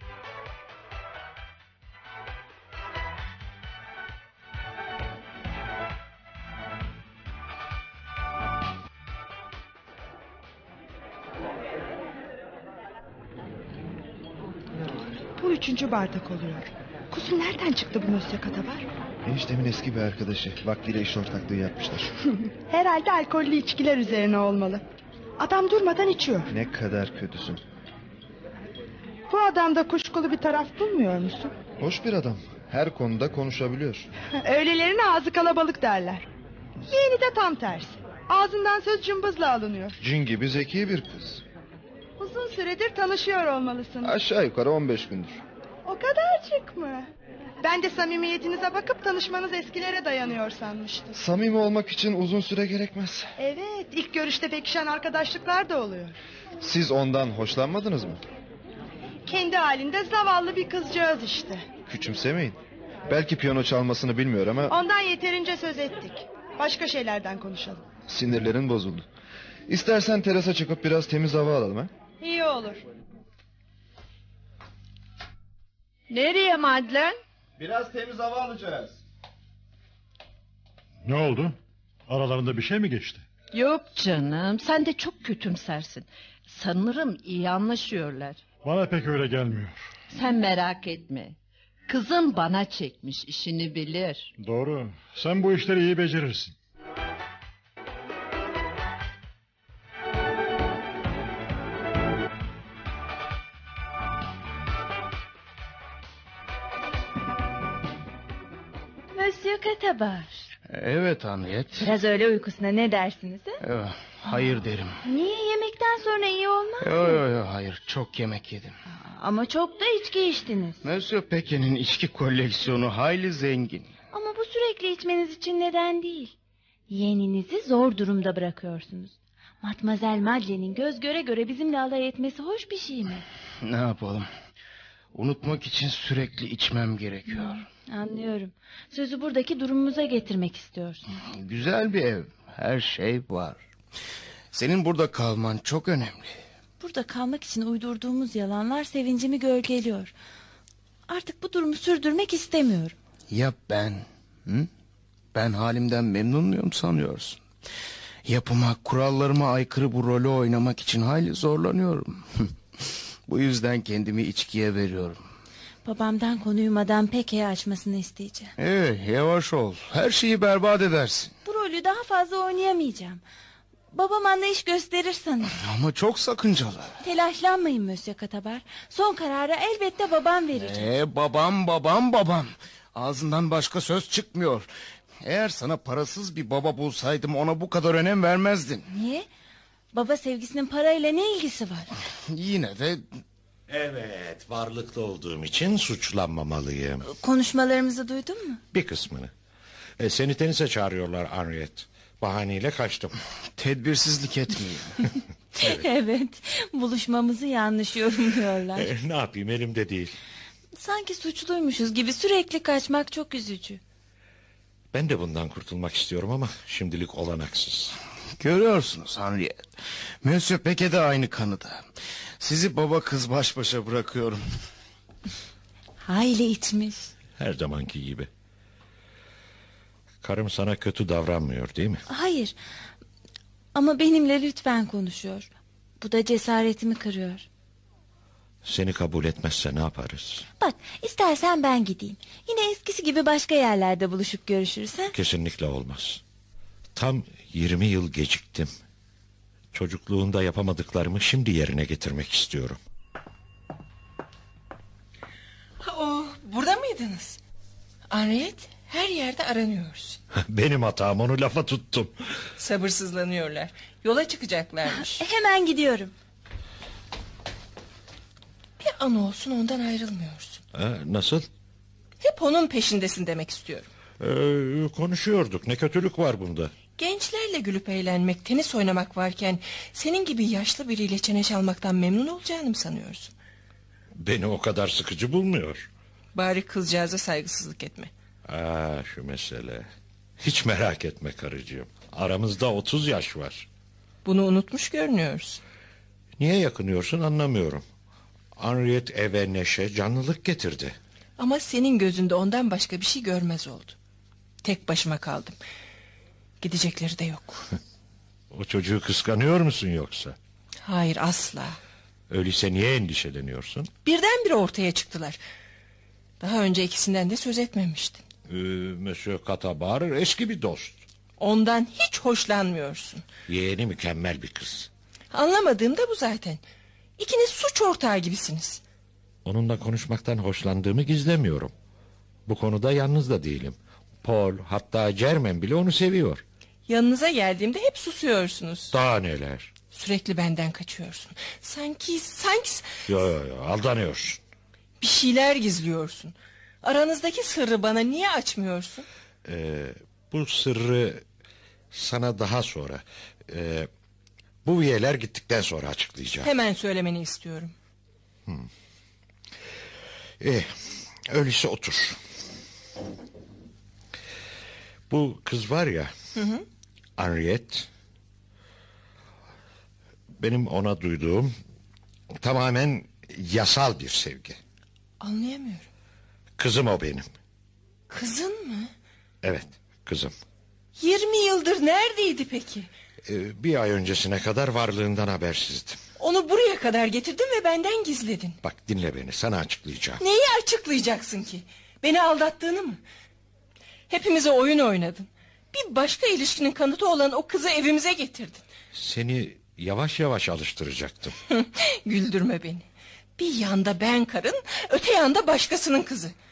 Bu üçüncü bardak oluyor. Kusur nereden çıktı bu Monsieur Katabar? Eniştemin eski bir arkadaşı. Vaktiyle iş ortaklığı yapmışlar. Herhalde alkollü içkiler üzerine olmalı. Adam durmadan içiyor. Ne kadar kötüsün. Bu adamda kuşkulu bir taraf bulmuyor musun? Hoş bir adam. Her konuda konuşabiliyor. Öylelerine ağzı kalabalık derler. Yeğeni de tam tersi. Ağzından söz cımbızla alınıyor. Cin gibi zeki bir kız. Uzun süredir tanışıyor olmalısın. Aşağı yukarı on beş gündür. O kadarcık mı? Ben de samimiyetinize bakıp tanışmanız eskilere dayanıyor sanmıştım. Samimi olmak için uzun süre gerekmez. Evet, ilk görüşte pekişen arkadaşlıklar da oluyor. Siz ondan hoşlanmadınız mı? Kendi halinde zavallı bir kızcağız işte. Küçümsemeyin. Belki piyano çalmasını bilmiyor ama... Ondan yeterince söz ettik. Başka şeylerden konuşalım. Sinirlerin bozuldu. İstersen terasa çıkıp biraz temiz hava alalım ha? İyi olur. Nereye Madeleine? Biraz temiz hava alacağız. Ne oldu? Aralarında bir şey mi geçti? Yok canım, sen de çok kötümsersin. Sanırım iyi anlaşıyorlar. Bana pek öyle gelmiyor. Sen merak etme. Kızım bana çekmiş, işini bilir. Doğru. Sen bu işleri iyi becerirsin. Monsieur Katabar. Evet Henriette. Biraz öğle uykusuna ne dersiniz? He? Ee, hayır derim. Niye, yemekten sonra iyi olmaz mı? Yo, yo, yo, hayır, çok yemek yedim. Ama çok da içki içtiniz. Monsieur Pequet'in içki koleksiyonu hayli zengin. Ama bu sürekli içmeniz için neden değil. Yeğeninizi zor durumda bırakıyorsunuz. Mademoiselle Madeleine'in göz göre göre bizimle alay etmesi hoş bir şey mi? Ne yapalım? Unutmak için sürekli içmem gerekiyor. Hmm, anlıyorum. Sözü buradaki durumumuza getirmek istiyorsun. Güzel bir ev. Her şey var. Senin burada kalman çok önemli. Burada kalmak için uydurduğumuz yalanlar sevincimi gölgeliyor. Artık bu durumu sürdürmek istemiyorum. Ya ben? Hı? Ben halimden memnun muyum sanıyorsun? Yapıma, kurallarıma aykırı bu rolü oynamak için hayli zorlanıyorum. Bu yüzden kendimi içkiye veriyorum. Babamdan konuyu Madame Pequet'e açmasını isteyeceğim. Ee, yavaş ol. Her şeyi berbat edersin. Bu rolü daha fazla oynayamayacağım. Babam anlayış gösterir sanırım. Ama çok sakıncalı. Telaşlanmayın Monsieur Katabar. Son kararı elbette babam verecek. Ee, babam babam babam. Ağzından başka söz çıkmıyor. Eğer sana parasız bir baba bulsaydım ona bu kadar önem vermezdin. Niye? Baba sevgisinin parayla ne ilgisi var? Yine de... Evet, varlıklı olduğum için suçlanmamalıyım. Konuşmalarımızı duydun mu? Bir kısmını. E, seni tenise çağırıyorlar Henriette. Bahaneyle kaçtım. Tedbirsizlik etmeyin. Evet. Evet, buluşmamızı yanlış yorumluyorlar. E, ne yapayım, elimde değil. Sanki suçluymuşuz gibi sürekli kaçmak çok üzücü. Ben de bundan kurtulmak istiyorum ama şimdilik olanaksız. Görüyorsunuz Henriette. Monsieur Pequet de aynı kanıda. Sizi baba kız baş başa bırakıyorum. Hayli içmiş. Her zamanki gibi. Karım sana kötü davranmıyor değil mi? Hayır. Ama benimle lütfen konuşuyor. Bu da cesaretimi kırıyor. Seni kabul etmezse ne yaparız? Bak, istersen ben gideyim. Yine eskisi gibi başka yerlerde buluşup görüşürüz. He? Kesinlikle olmaz. Tam yirmi yıl geciktim. Çocukluğunda yapamadıklarımı şimdi yerine getirmek istiyorum. Oh, burada mıydınız? Henriette, her yerde aranıyorsun. Benim hatam, onu lafa tuttum. Sabırsızlanıyorlar. Yola çıkacaklarmış. Hemen gidiyorum. Bir an olsun ondan ayrılmıyorsun. Ha, nasıl? Hep onun peşindesin demek istiyorum. Ee, konuşuyorduk, ne kötülük var bunda? Gençlerle gülüp eğlenmek, tenis oynamak varken senin gibi yaşlı biriyle çene çalmaktan memnun olacağını mı sanıyorsun? Beni o kadar sıkıcı bulmuyor. Bari kızcağıza saygısızlık etme. Aa, şu mesele. Hiç merak etme karıcığım. Aramızda otuz yaş var. Bunu unutmuş görünüyorsun. Niye yakınıyorsun anlamıyorum. Henriette eve neşe, canlılık getirdi. Ama senin gözünde ondan başka bir şey görmez oldu. Tek başıma kaldım. Gidecekleri de yok. O çocuğu kıskanıyor musun yoksa? Hayır, asla. Öyleyse niye endişeleniyorsun? Birdenbire ortaya çıktılar. Daha önce ikisinden de söz etmemiştin. Ee, Monsieur Katabar eski bir dost. Ondan hiç hoşlanmıyorsun. Yeğeni mükemmel bir kız. Anlamadığım da bu zaten. İkiniz suç ortağı gibisiniz. Onunla konuşmaktan hoşlandığımı gizlemiyorum. Bu konuda yalnız da değilim. Paul, hatta Germain bile onu seviyor. Yanınıza geldiğimde hep susuyorsunuz. Daha neler? Sürekli benden kaçıyorsun. Sanki, sanki... Yo yo yo, aldanıyorsun. Bir şeyler gizliyorsun. Aranızdaki sırrı bana niye açmıyorsun? Ee, bu sırrı sana daha sonra... E, bu üyeler gittikten sonra açıklayacağım. Hemen söylemeni istiyorum. Hmm. Eh, öyleyse otur. Bu kız var ya... Hı hı. Henriette... benim ona duyduğum... tamamen yasal bir sevgi. Anlayamıyorum. Kızım o benim. Kızın mı? Evet, kızım. Yirmi yıldır neredeydi peki? Ee, bir ay öncesine kadar varlığından habersizdim. Onu buraya kadar getirdin ve benden gizledin. Bak dinle beni, sana açıklayacağım. Neyi açıklayacaksın ki? Beni aldattığını mı? Hepimize oyun oynadın. Bir başka ilişkinin kanıtı olan o kızı evimize getirdin. Seni yavaş yavaş alıştıracaktım. Güldürme beni. Bir yanda ben karın, öte yanda başkasının kızı.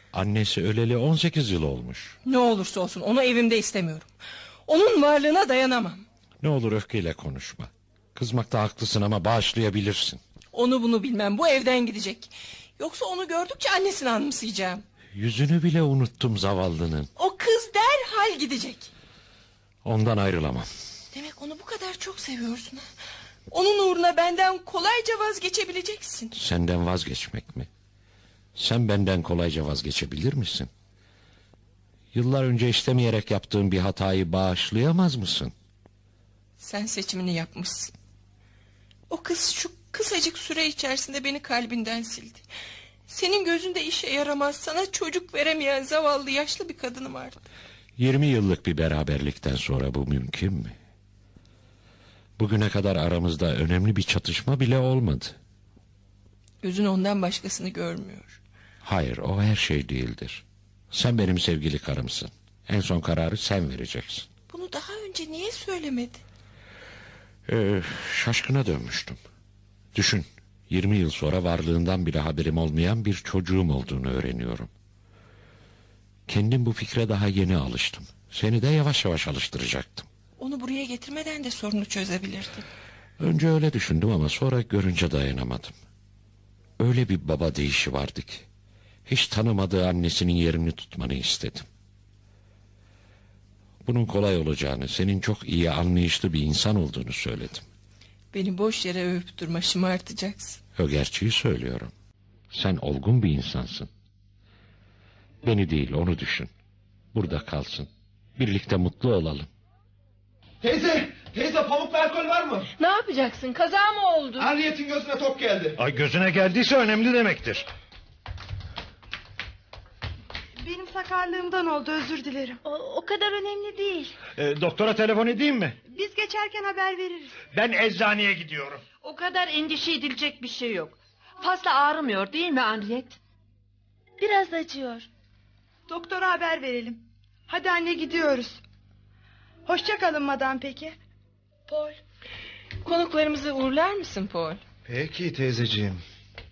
Annesi öleli on sekiz yıl olmuş. Ne olursa olsun onu evimde istemiyorum. Onun varlığına dayanamam. Ne olur öfkeyle konuşma. Kızmakta haklısın ama bağışlayabilirsin. Onu bunu bilmem, bu evden gidecek. Yoksa onu gördükçe annesini anımsayacağım. Yüzünü bile unuttum zavallının. O kız derhal gidecek. Ondan ayrılamam. Demek onu bu kadar çok seviyorsun ha? Onun uğruna benden kolayca vazgeçebileceksin. Senden vazgeçmek mi? Sen benden kolayca vazgeçebilir misin? Yıllar önce istemeyerek yaptığın bir hatayı bağışlayamaz mısın? Sen seçimini yapmışsın. O kız şu kısacık süre içerisinde beni kalbinden sildi. Senin gözünde işe yaramaz, sana çocuk veremeyen zavallı yaşlı bir kadını vardı. Yirmi yıllık bir beraberlikten sonra bu mümkün mü? Bugüne kadar aramızda önemli bir çatışma bile olmadı. Gözün ondan başkasını görmüyor. Hayır, o her şey değildir. Sen benim sevgili karımsın. En son kararı sen vereceksin. Bunu daha önce niye söylemedi? Ee, şaşkına dönmüştüm. Düşün, yirmi yıl sonra varlığından bile haberim olmayan bir çocuğum olduğunu öğreniyorum. Kendim bu fikre daha yeni alıştım. Seni de yavaş yavaş alıştıracaktım. Onu buraya getirmeden de sorunu çözebilirdin. Önce öyle düşündüm ama sonra görünce dayanamadım. Öyle bir baba deyişi vardı ki, hiç tanımadığı annesinin yerini tutmanı istedim. Bunun kolay olacağını, senin çok iyi anlayışlı bir insan olduğunu söyledim. Beni boş yere övüp durma, şımartacaksın. O gerçeği söylüyorum. Sen olgun bir insansın. Beni değil, onu düşün. Burada kalsın. Birlikte mutlu olalım. Teyze, teyze pamuk ve alkol var mı? Ne yapacaksın? Kaza mı oldu? Henriette'in gözüne top geldi. Ay, gözüne geldiyse önemli demektir. Benim sakarlığımdan oldu, özür dilerim. O, o kadar önemli değil. Ee, doktora telefon edeyim mi? Biz geçerken haber veririz. Ben eczaneye gidiyorum. O kadar endişe edilecek bir şey yok. Fazla ağrımıyor değil mi Henriette? Biraz acıyor. Doktora haber verelim. Hadi anne, gidiyoruz. Hoşça kalın madam peki. Paul. Konuklarımızı uğurlar mısın Paul? Peki teyzeciğim.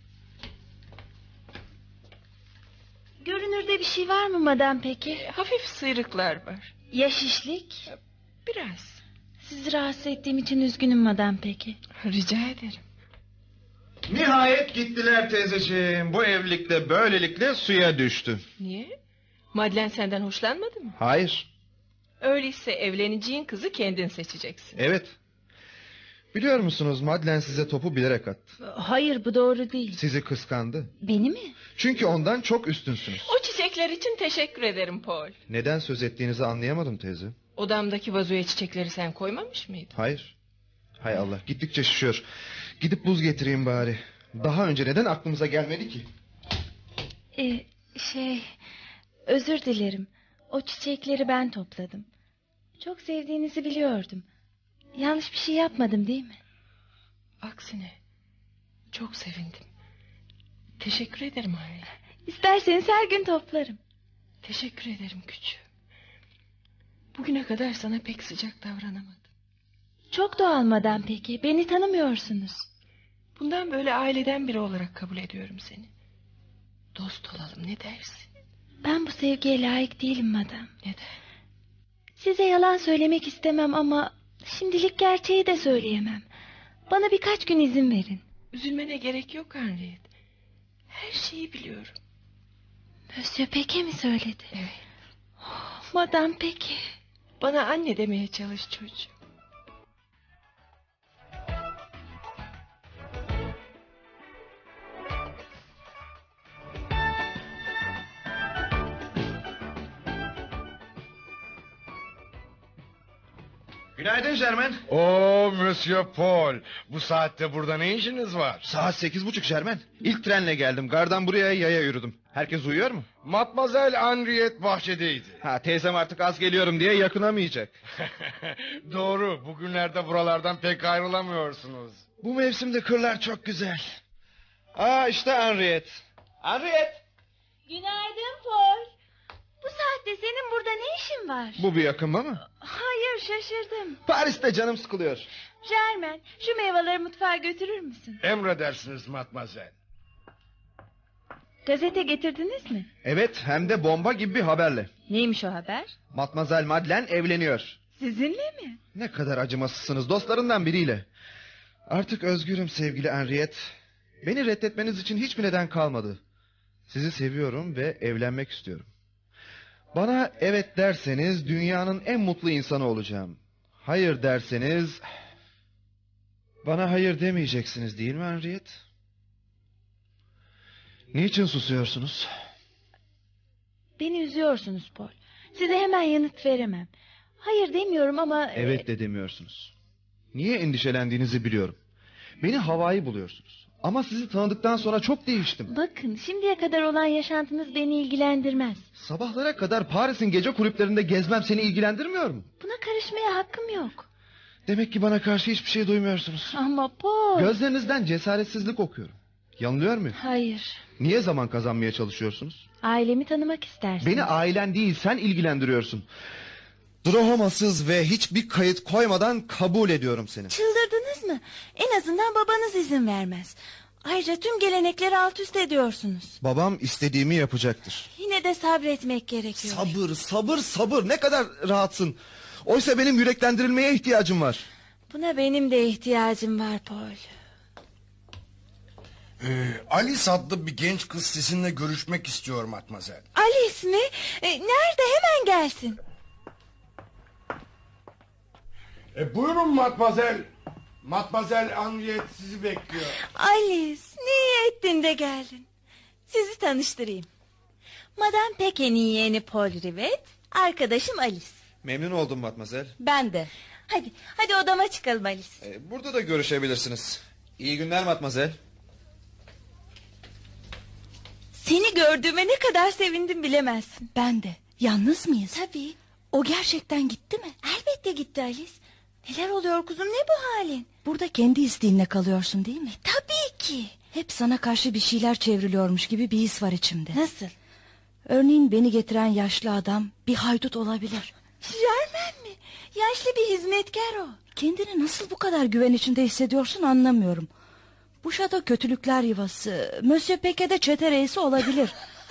Görünürde bir şey var mı madam peki? Hafif sıyrıklar var. Ya şişlik? Biraz. Sizi rahatsız ettiğim için üzgünüm madam peki. Rica ederim. Nihayet gittiler teyzeciğim. Bu evlilik de böylelikle suya düştü. Niye? Madeleine senden hoşlanmadı mı? Hayır. Öyleyse evleneceğin kızı kendin seçeceksin. Evet. Biliyor musunuz, Madeleine size topu bilerek attı. Hayır, bu doğru değil. Sizi kıskandı. Beni mi? Çünkü ondan çok üstünsünüz. O çiçekler için teşekkür ederim Paul. Neden söz ettiğinizi anlayamadım teyze. Odamdaki vazoya çiçekleri sen koymamış mıydın? Hayır. Hay Allah, gittikçe şişiyor. Gidip buz getireyim bari. Daha önce neden aklımıza gelmedi ki? Ee, şey... Özür dilerim. O çiçekleri ben topladım. Çok sevdiğinizi biliyordum. Yanlış bir şey yapmadım değil mi? Aksine çok sevindim. Teşekkür ederim Harry. İsterseniz her gün toplarım. Teşekkür ederim küçüğüm. Bugüne kadar sana pek sıcak davranamadım. Çok doğal madem peki. Beni tanımıyorsunuz. Bundan böyle aileden biri olarak kabul ediyorum seni. Dost olalım, ne dersin? Ben bu sevgiye layık değilim madam. Neden? Size yalan söylemek istemem ama şimdilik gerçeği de söyleyemem. Bana birkaç gün izin verin. Üzülmene gerek yok Henriette. Her şeyi biliyorum. Monsieur Peke mi söyledi? Evet. Oh, madam Peke. Bana anne demeye çalış çocuğum. Günaydın Germain. Oo Monsieur Paul. Bu saatte burada ne işiniz var? Saat sekiz buçuk Germain. İlk trenle geldim. Gardan buraya yaya yürüdüm. Herkes uyuyor mu? Mademoiselle Henriette bahçedeydi. Ha, teyzem artık az geliyorum diye yakınamayacak. Doğru, bugünlerde buralardan pek ayrılamıyorsunuz. Bu mevsimde kırlar çok güzel. Aa, işte Henriette. Henriette. Günaydın Paul. Bu saatte senin burada ne işin var? Bu bir yakınma mı? Hayır, şaşırdım. Paris'te canım sıkılıyor. Germain, şu meyveleri mutfağa götürür müsün? Emredersiniz Mademoiselle. Gazete getirdiniz mi? Evet, hem de bomba gibi bir haberle. Neymiş o haber? Matmazel Madeleine evleniyor. Sizinle mi? Ne kadar acımasızsınız, dostlarından biriyle. Artık özgürüm sevgili Henriette. Beni reddetmeniz için hiçbir neden kalmadı. Sizi seviyorum ve evlenmek istiyorum. Bana evet derseniz dünyanın en mutlu insanı olacağım. Hayır derseniz... Bana hayır demeyeceksiniz değil mi Henriette? Niçin susuyorsunuz? Beni üzüyorsunuz Paul. Size hemen yanıt veremem. Hayır demiyorum ama... Evet de demiyorsunuz. Niye endişelendiğinizi biliyorum. Beni havai buluyorsunuz. Ama sizi tanıdıktan sonra çok değiştim. Bakın, şimdiye kadar olan yaşantınız beni ilgilendirmez. Sabahlara kadar Paris'in gece kulüplerinde gezmem seni ilgilendirmiyor mu? Buna karışmaya hakkım yok. Demek ki bana karşı hiçbir şey duymuyorsunuz. Ama Paul... Gözlerinizden cesaretsizlik okuyorum. Yanılıyor muyum? Hayır. Niye zaman kazanmaya çalışıyorsunuz? Ailemi tanımak istersiniz. Beni ailen değil, sen ilgilendiriyorsun. Drohomasız ve hiçbir kayıt koymadan kabul ediyorum seni. Çıldırdınız mı? En azından babanız izin vermez. Ayrıca tüm gelenekleri alt üst ediyorsunuz. Babam istediğimi yapacaktır. Yine de sabretmek gerekiyor. Sabır, sabır, sabır. Ne kadar rahatsın. Oysa benim yüreklendirilmeye ihtiyacım var. Buna benim de ihtiyacım var Paul. Ee, Alice adlı bir genç kız sizinle görüşmek istiyor Matmazel. Alice mi? E, nerede? Hemen gelsin. E, buyurun Matmazel. Matmazel Henriette sizi bekliyor. Alice, niye ettin de geldin? Sizi tanıştırayım. Madame Pequet'in yeğeni Paul Rivet, arkadaşım Alice. Memnun oldum Matmazel. Ben de. Hadi, hadi odama çıkalım Alice. Ee, burada da görüşebilirsiniz. İyi günler Matmazel. Seni gördüğüme ne kadar sevindim bilemezsin. Ben de. Yalnız mıyız? Tabii. O gerçekten gitti mi? Elbette gitti Alice. Neler oluyor kuzum, ne bu halin? Burada kendi isteğinle kalıyorsun değil mi? Tabii ki. Hep sana karşı bir şeyler çevriliyormuş gibi bir his var içimde. Nasıl? Örneğin beni getiren yaşlı adam bir haydut olabilir. Germain mi? Yaşlı bir hizmetkar o. Kendini nasıl bu kadar güven içinde hissediyorsun anlamıyorum. Bu şato kötülükler yuvası. Monsieur Pequet'de çete reisi olabilir.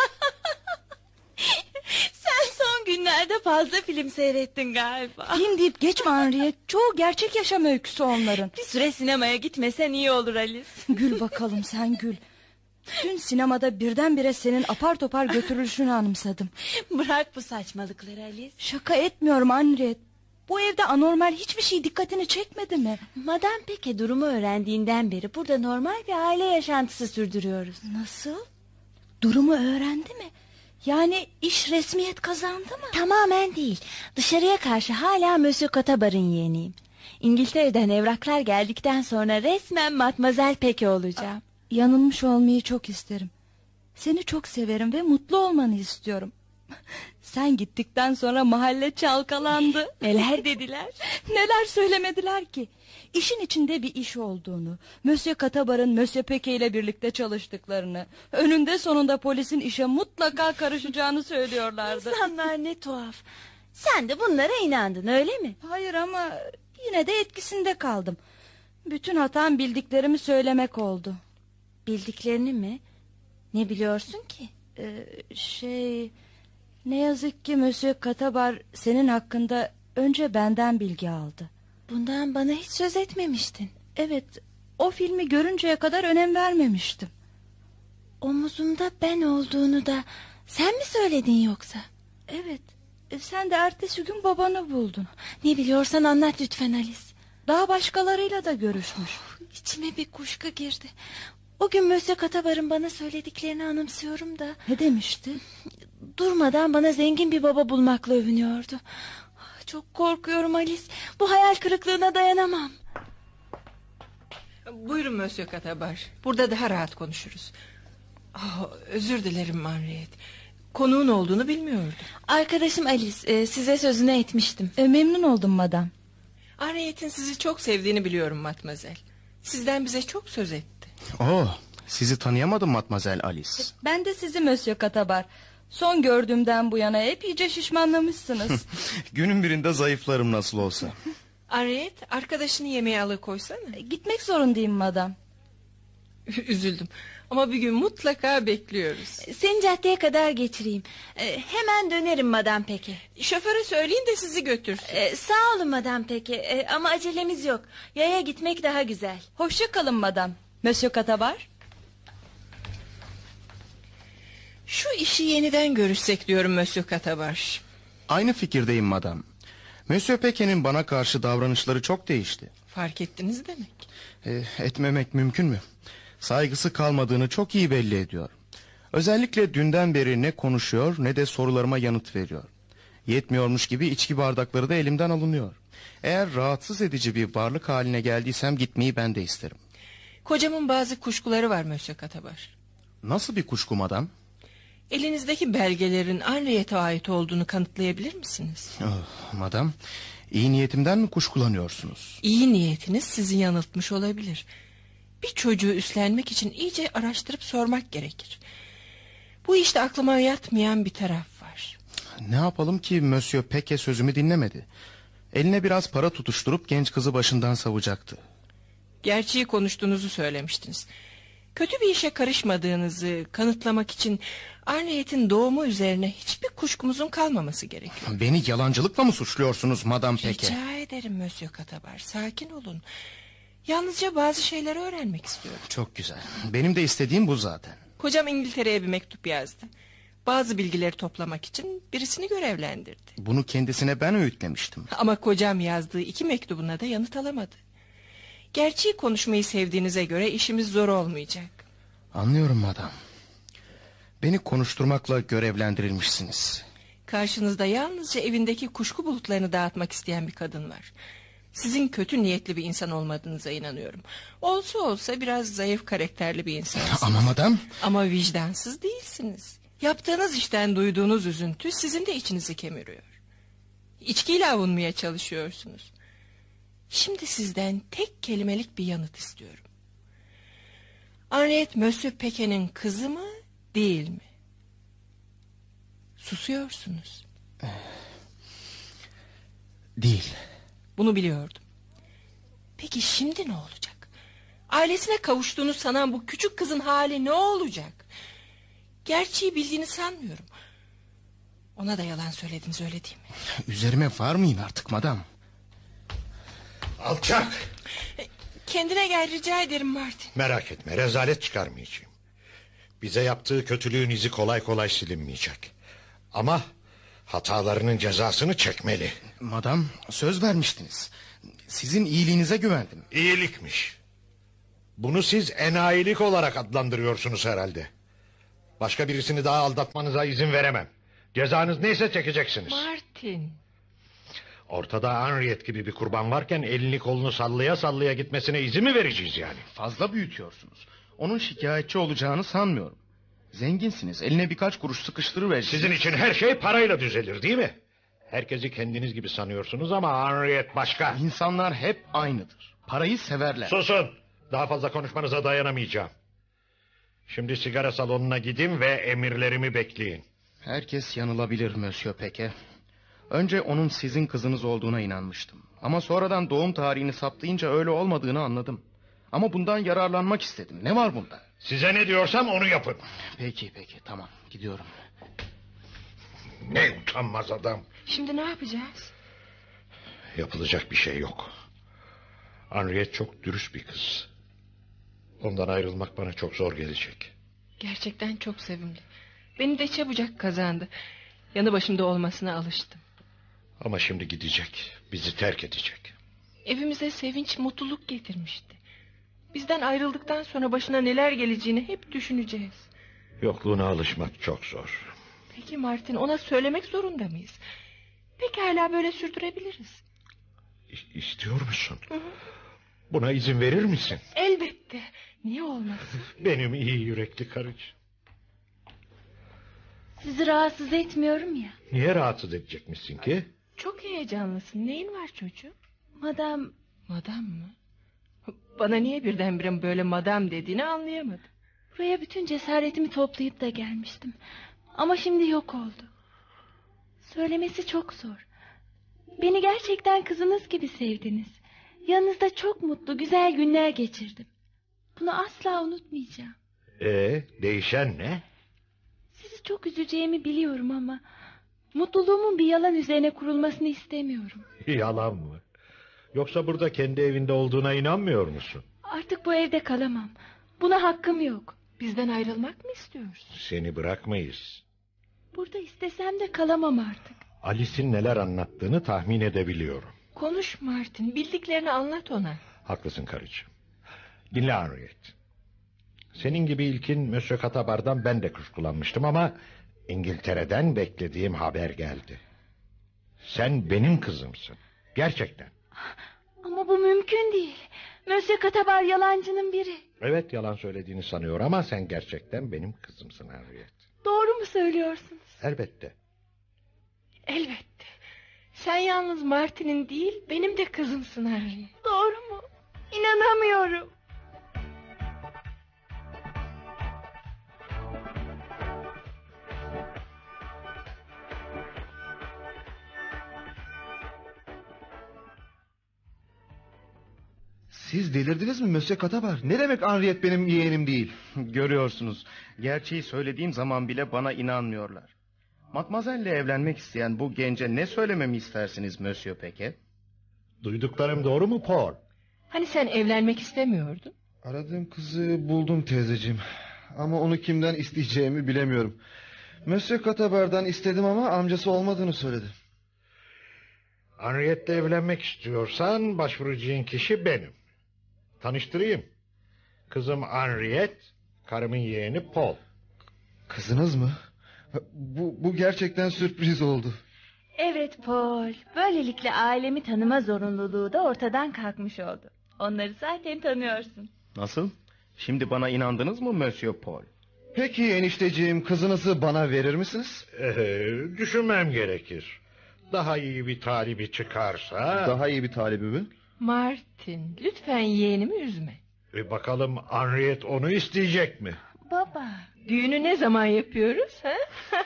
Sen son günlerde fazla film seyrettin galiba. Film deyip geçme Henriette. Çoğu gerçek yaşam öyküsü onların. Bir süre sinemaya gitmesen iyi olur Alice. Gül bakalım sen gül. Dün sinemada birdenbire senin apar topar götürülüşünü anımsadım. Bırak bu saçmalıkları Alice. Şaka etmiyorum Henriette. Bu evde anormal hiçbir şey dikkatini çekmedi mi? Madame Pequet durumu öğrendiğinden beri burada normal bir aile yaşantısı sürdürüyoruz. Nasıl? Durumu öğrendi mi? Yani iş resmiyet kazandı mı? Tamamen değil. Dışarıya karşı hala Monsieur Cotabar'ın yeğeniyim. İngiltere'den evraklar geldikten sonra resmen Matmazel Pequet olacağım. Yanılmış olmayı çok isterim. Seni çok severim ve mutlu olmanı istiyorum. Sen gittikten sonra mahalle çalkalandı. Neler dediler? Neler söylemediler ki? İşin içinde bir iş olduğunu, Monsieur Cotabar'ın Monsieur Pequet ile birlikte çalıştıklarını, önünde sonunda polisin işe mutlaka karışacağını söylüyorlardı. İnsanlar ne tuhaf. Sen de bunlara inandın öyle mi? Hayır ama yine de etkisinde kaldım. Bütün hatam bildiklerimi söylemek oldu. Bildiklerini mi? Ne biliyorsun ki? Ee, şey... Ne yazık ki Monsieur Cotabar senin hakkında önce benden bilgi aldı. Bundan bana hiç söz etmemiştin. Evet, o filmi görünceye kadar önem vermemiştim. Omuzumda ben olduğunu da sen mi söyledin yoksa? Evet, e, sen de ertesi gün babanı buldun. Ne biliyorsan anlat lütfen Alice. Daha başkalarıyla da görüşmüş. İçime bir kuşku girdi. O gün Monsieur Cotabar'ın bana söylediklerini anımsıyorum da. Ne demişti? Durmadan bana zengin bir baba bulmakla övünüyordu. Çok korkuyorum Alice. Bu hayal kırıklığına dayanamam. Buyurun Monsieur Cotabar. Burada daha rahat konuşuruz. Oh, özür dilerim Henriette. Konuğun olduğunu bilmiyordum. Arkadaşım Alice, e, size sözünü etmiştim. E, memnun oldum madam. Henriette'in sizi çok sevdiğini biliyorum Matmazel. Sizden bize çok söz etti. Oh, sizi tanıyamadım Matmazel Alice. Ben de sizi Monsieur Cotabar. Son gördüğümden bu yana hep iyice şişmanlamışsınız. Günün birinde zayıflarım nasıl olsa. Henriette, arkadaşını yemeğe alıkoysana. Gitmek zorundayım madam. Üzüldüm. Ama bir gün mutlaka bekliyoruz. Seni caddeye kadar geçireyim. Ee, hemen dönerim Madam Peke. Şoföre söyleyin de sizi götürsün. Ee, sağ olun Madam Peke. Ee, ama acelemiz yok. Yaya gitmek daha güzel. Hoşça kalın madam. Monsieur Katabar. Şu işi yeniden görüşsek diyorum Monsieur Katabar. Aynı fikirdeyim madam. Monsieur Peke'nin bana karşı davranışları çok değişti. Fark ettiniz demek. E, etmemek mümkün mü? Saygısı kalmadığını çok iyi belli ediyor. Özellikle dünden beri ne konuşuyor ne de sorularıma yanıt veriyor. Yetmiyormuş gibi içki bardakları da elimden alınıyor. Eğer rahatsız edici bir varlık haline geldiysem gitmeyi ben de isterim. Kocamın bazı kuşkuları var Monsieur Katabar. Nasıl bir kuşku madam? Elinizdeki belgelerin Henriette'e ait olduğunu kanıtlayabilir misiniz? Oh, madam, iyi niyetimden mi kuşkulanıyorsunuz? İyi niyetiniz sizi yanıltmış olabilir. Bir çocuğu üstlenmek için iyice araştırıp sormak gerekir. Bu işte aklıma yatmayan bir taraf var. Ne yapalım ki Monsieur Peke sözümü dinlemedi. Eline biraz para tutuşturup genç kızı başından savacaktı. Gerçeği konuştuğunuzu söylemiştiniz. Kötü bir işe karışmadığınızı kanıtlamak için Henriette'in doğumu üzerine hiçbir kuşkumuzun kalmaması gerekiyor. Beni yalancılıkla mı suçluyorsunuz Madame Peke? Rica ederim Monsieur Katabar, sakin olun. Yalnızca bazı şeyleri öğrenmek istiyorum. Çok güzel. Benim de istediğim bu zaten. Kocam İngiltere'ye bir mektup yazdı. Bazı bilgileri toplamak için birisini görevlendirdi. Bunu kendisine ben öğütlemiştim. Ama kocam yazdığı iki mektubuna da yanıt alamadı. Gerçeği konuşmayı sevdiğinize göre işimiz zor olmayacak. Anlıyorum madam. Beni konuşturmakla görevlendirilmişsiniz. Karşınızda yalnızca evindeki kuşku bulutlarını dağıtmak isteyen bir kadın var. Sizin kötü niyetli bir insan olmadığınıza inanıyorum. Olsa olsa biraz zayıf karakterli bir insansınız. Ama madam... Ama vicdansız değilsiniz. Yaptığınız işten duyduğunuz üzüntü sizin de içinizi kemiriyor. İçkiyle avunmaya çalışıyorsunuz. Şimdi sizden tek kelimelik bir yanıt istiyorum. Henriette Monsieur Peke'nin kızı mı, değil mi? Susuyorsunuz. Değil. Bunu biliyordum. Peki şimdi ne olacak? Ailesine kavuştuğunu sanan bu küçük kızın hali ne olacak? Gerçeği bildiğini sanmıyorum. Ona da yalan söylediniz, öyle değil mi? Üzerime varmayın artık madam. Alçak! Kendine gel rica ederim Martin. Merak etme, rezalet çıkarmayacağım. Bize yaptığı kötülüğün izi kolay kolay silinmeyecek. Ama hatalarının cezasını çekmeli. Madam, söz vermiştiniz. Sizin iyiliğinize güvendim. İyilikmiş. Bunu siz enayilik olarak adlandırıyorsunuz herhalde. Başka birisini daha aldatmanıza izin veremem. Cezanız neyse çekeceksiniz. Martin. Ortada Henriette gibi bir kurban varken elini kolunu sallaya sallaya gitmesine izin mi vereceğiz yani? Fazla büyütüyorsunuz. Onun şikayetçi olacağını sanmıyorum. Zenginsiniz, eline birkaç kuruş sıkıştırıversiniz. Sizin için her şey parayla düzelir değil mi? Herkesi kendiniz gibi sanıyorsunuz ama Henriette başka. İnsanlar hep aynıdır. Parayı severler. Susun! Daha fazla konuşmanıza dayanamayacağım. Şimdi sigara salonuna gidin ve emirlerimi bekleyin. Herkes yanılabilir Monsieur Peke. Önce onun sizin kızınız olduğuna inanmıştım. Ama sonradan doğum tarihini saptayınca öyle olmadığını anladım. Ama bundan yararlanmak istedim. Ne var bunda? Size ne diyorsam onu yapın. Peki peki tamam gidiyorum. Ne utanmaz adam. Şimdi ne yapacağız? Yapılacak bir şey yok. Henriette çok dürüst bir kız. Ondan ayrılmak bana çok zor gelecek. Gerçekten çok sevimli. Beni de çabucak kazandı. Yanı başımda olmasına alıştım. Ama şimdi gidecek. Bizi terk edecek. Evimize sevinç, mutluluk getirmişti. Bizden ayrıldıktan sonra başına neler geleceğini hep düşüneceğiz. Yokluğuna alışmak çok zor. Peki Martin, ona söylemek zorunda mıyız? Pekala böyle sürdürebiliriz. İ- İstiyor musun? Hı hı. Buna izin verir misin? Elbette. Niye olmasın? Benim iyi yürekli karıcığım. Sizi rahatsız etmiyorum ya. Niye rahatsız edecekmişsin ki? Çok heyecanlısın. Neyin var çocuğum? Madam... Madam mı? Bana niye birdenbire böyle madam dediğini anlayamadım. Buraya bütün cesaretimi toplayıp da gelmiştim. Ama şimdi yok oldu. Söylemesi çok zor. Beni gerçekten kızınız gibi sevdiniz. Yanınızda çok mutlu, güzel günler geçirdim. Bunu asla unutmayacağım. Ee, değişen ne? Sizi çok üzeceğimi biliyorum ama mutluluğumun bir yalan üzerine kurulmasını istemiyorum. Yalan mı? Yoksa burada kendi evinde olduğuna inanmıyor musun? Artık bu evde kalamam. Buna hakkım yok. Bizden ayrılmak mı istiyorsun? Seni bırakmayız. Burada istesem de kalamam artık. Alice'in neler anlattığını tahmin edebiliyorum. Konuş Martin, bildiklerini anlat ona. Haklısın karıcığım. Dinle Henriette. Senin gibi ilkin Monsieur Katabar'dan ben de kuşkulanmıştım ama İngiltere'den beklediğim haber geldi. Sen benim kızımsın. Gerçekten. Ama bu mümkün değil. Monsieur Katabar yalancının biri. Evet, yalan söylediğini sanıyor ama sen gerçekten benim kızımsın Henriette. Doğru mu söylüyorsunuz? Elbette. Elbette. Sen yalnız Martin'in değil, benim de kızımsın Henry. Doğru mu? İnanamıyorum. Siz delirdiniz mi Monsieur Katabar? Ne demek Henriette benim yeğenim değil? Görüyorsunuz, gerçeği söylediğim zaman bile bana inanmıyorlar. Matmazel'le evlenmek isteyen bu gence ne söylememi istersiniz Monsieur Peke? Duyduklarım doğru mu Paul? Hani sen evlenmek istemiyordun? Aradığım kızı buldum teyzeciğim. Ama onu kimden isteyeceğimi bilemiyorum. Monsieur Katabar'dan istedim ama amcası olmadığını söyledi. Henriette'le evlenmek istiyorsan başvuracağın kişi benim. Tanıştırayım. Kızım Henriette, karımın yeğeni Paul. Kızınız mı? Bu, bu gerçekten sürpriz oldu. Evet Paul. Böylelikle ailemi tanıma zorunluluğu da ortadan kalkmış oldu. Onları zaten tanıyorsun. Nasıl? Şimdi bana inandınız mı Monsieur Paul? Peki enişteciğim, kızınızı bana verir misiniz? Ee, düşünmem gerekir. Daha iyi bir talibi çıkarsa... Daha iyi bir talibi mi? Martin, lütfen yeğenimi üzme. E bakalım Henriette onu isteyecek mi? Baba. Düğünü ne zaman yapıyoruz? Ha?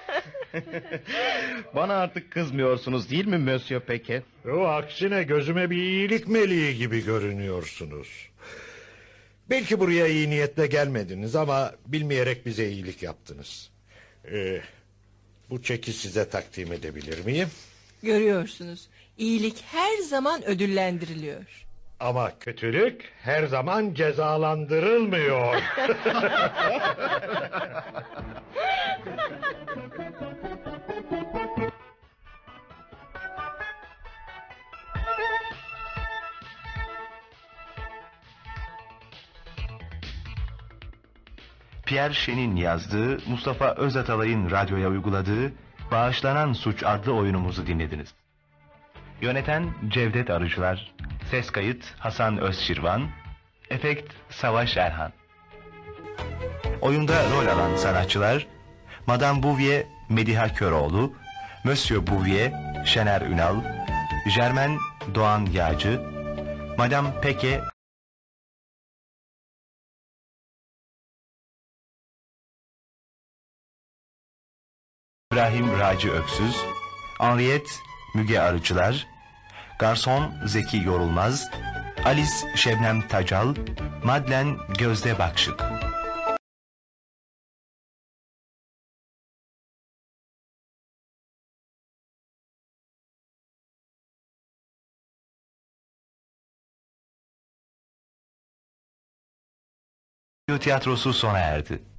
Bana artık kızmıyorsunuz değil mi Monsieur Peke? O aksine gözüme bir iyilik meleği gibi görünüyorsunuz. Belki buraya iyi niyetle gelmediniz ama bilmeyerek bize iyilik yaptınız. Ee, bu çeki size takdim edebilir miyim? Görüyorsunuz, iyilik her zaman ödüllendiriliyor. Ama kötülük her zaman cezalandırılmıyor. Pierre Şen'in yazdığı, Mustafa Özatalay'ın radyoya uyguladığı Bağışlanan Suç adlı oyunumuzu dinlediniz. Yöneten Cevdet Arıcılar, ses kayıt Hasan Özşirvan, efekt Savaş Erhan. Oyunda rol alan sanatçılar: Madame Bouvier Mediha Köroğlu, Monsieur Bouvier Şener Ünal, Germain Doğan Yağcı, Madame Peke İbrahim Raci Öksüz, Henriette Müge Arıcılar, Garson Zeki Yorulmaz, Alice Şebnem Tacal, Madlen Gözde Bakşık. Tiyatrosu sona erdi.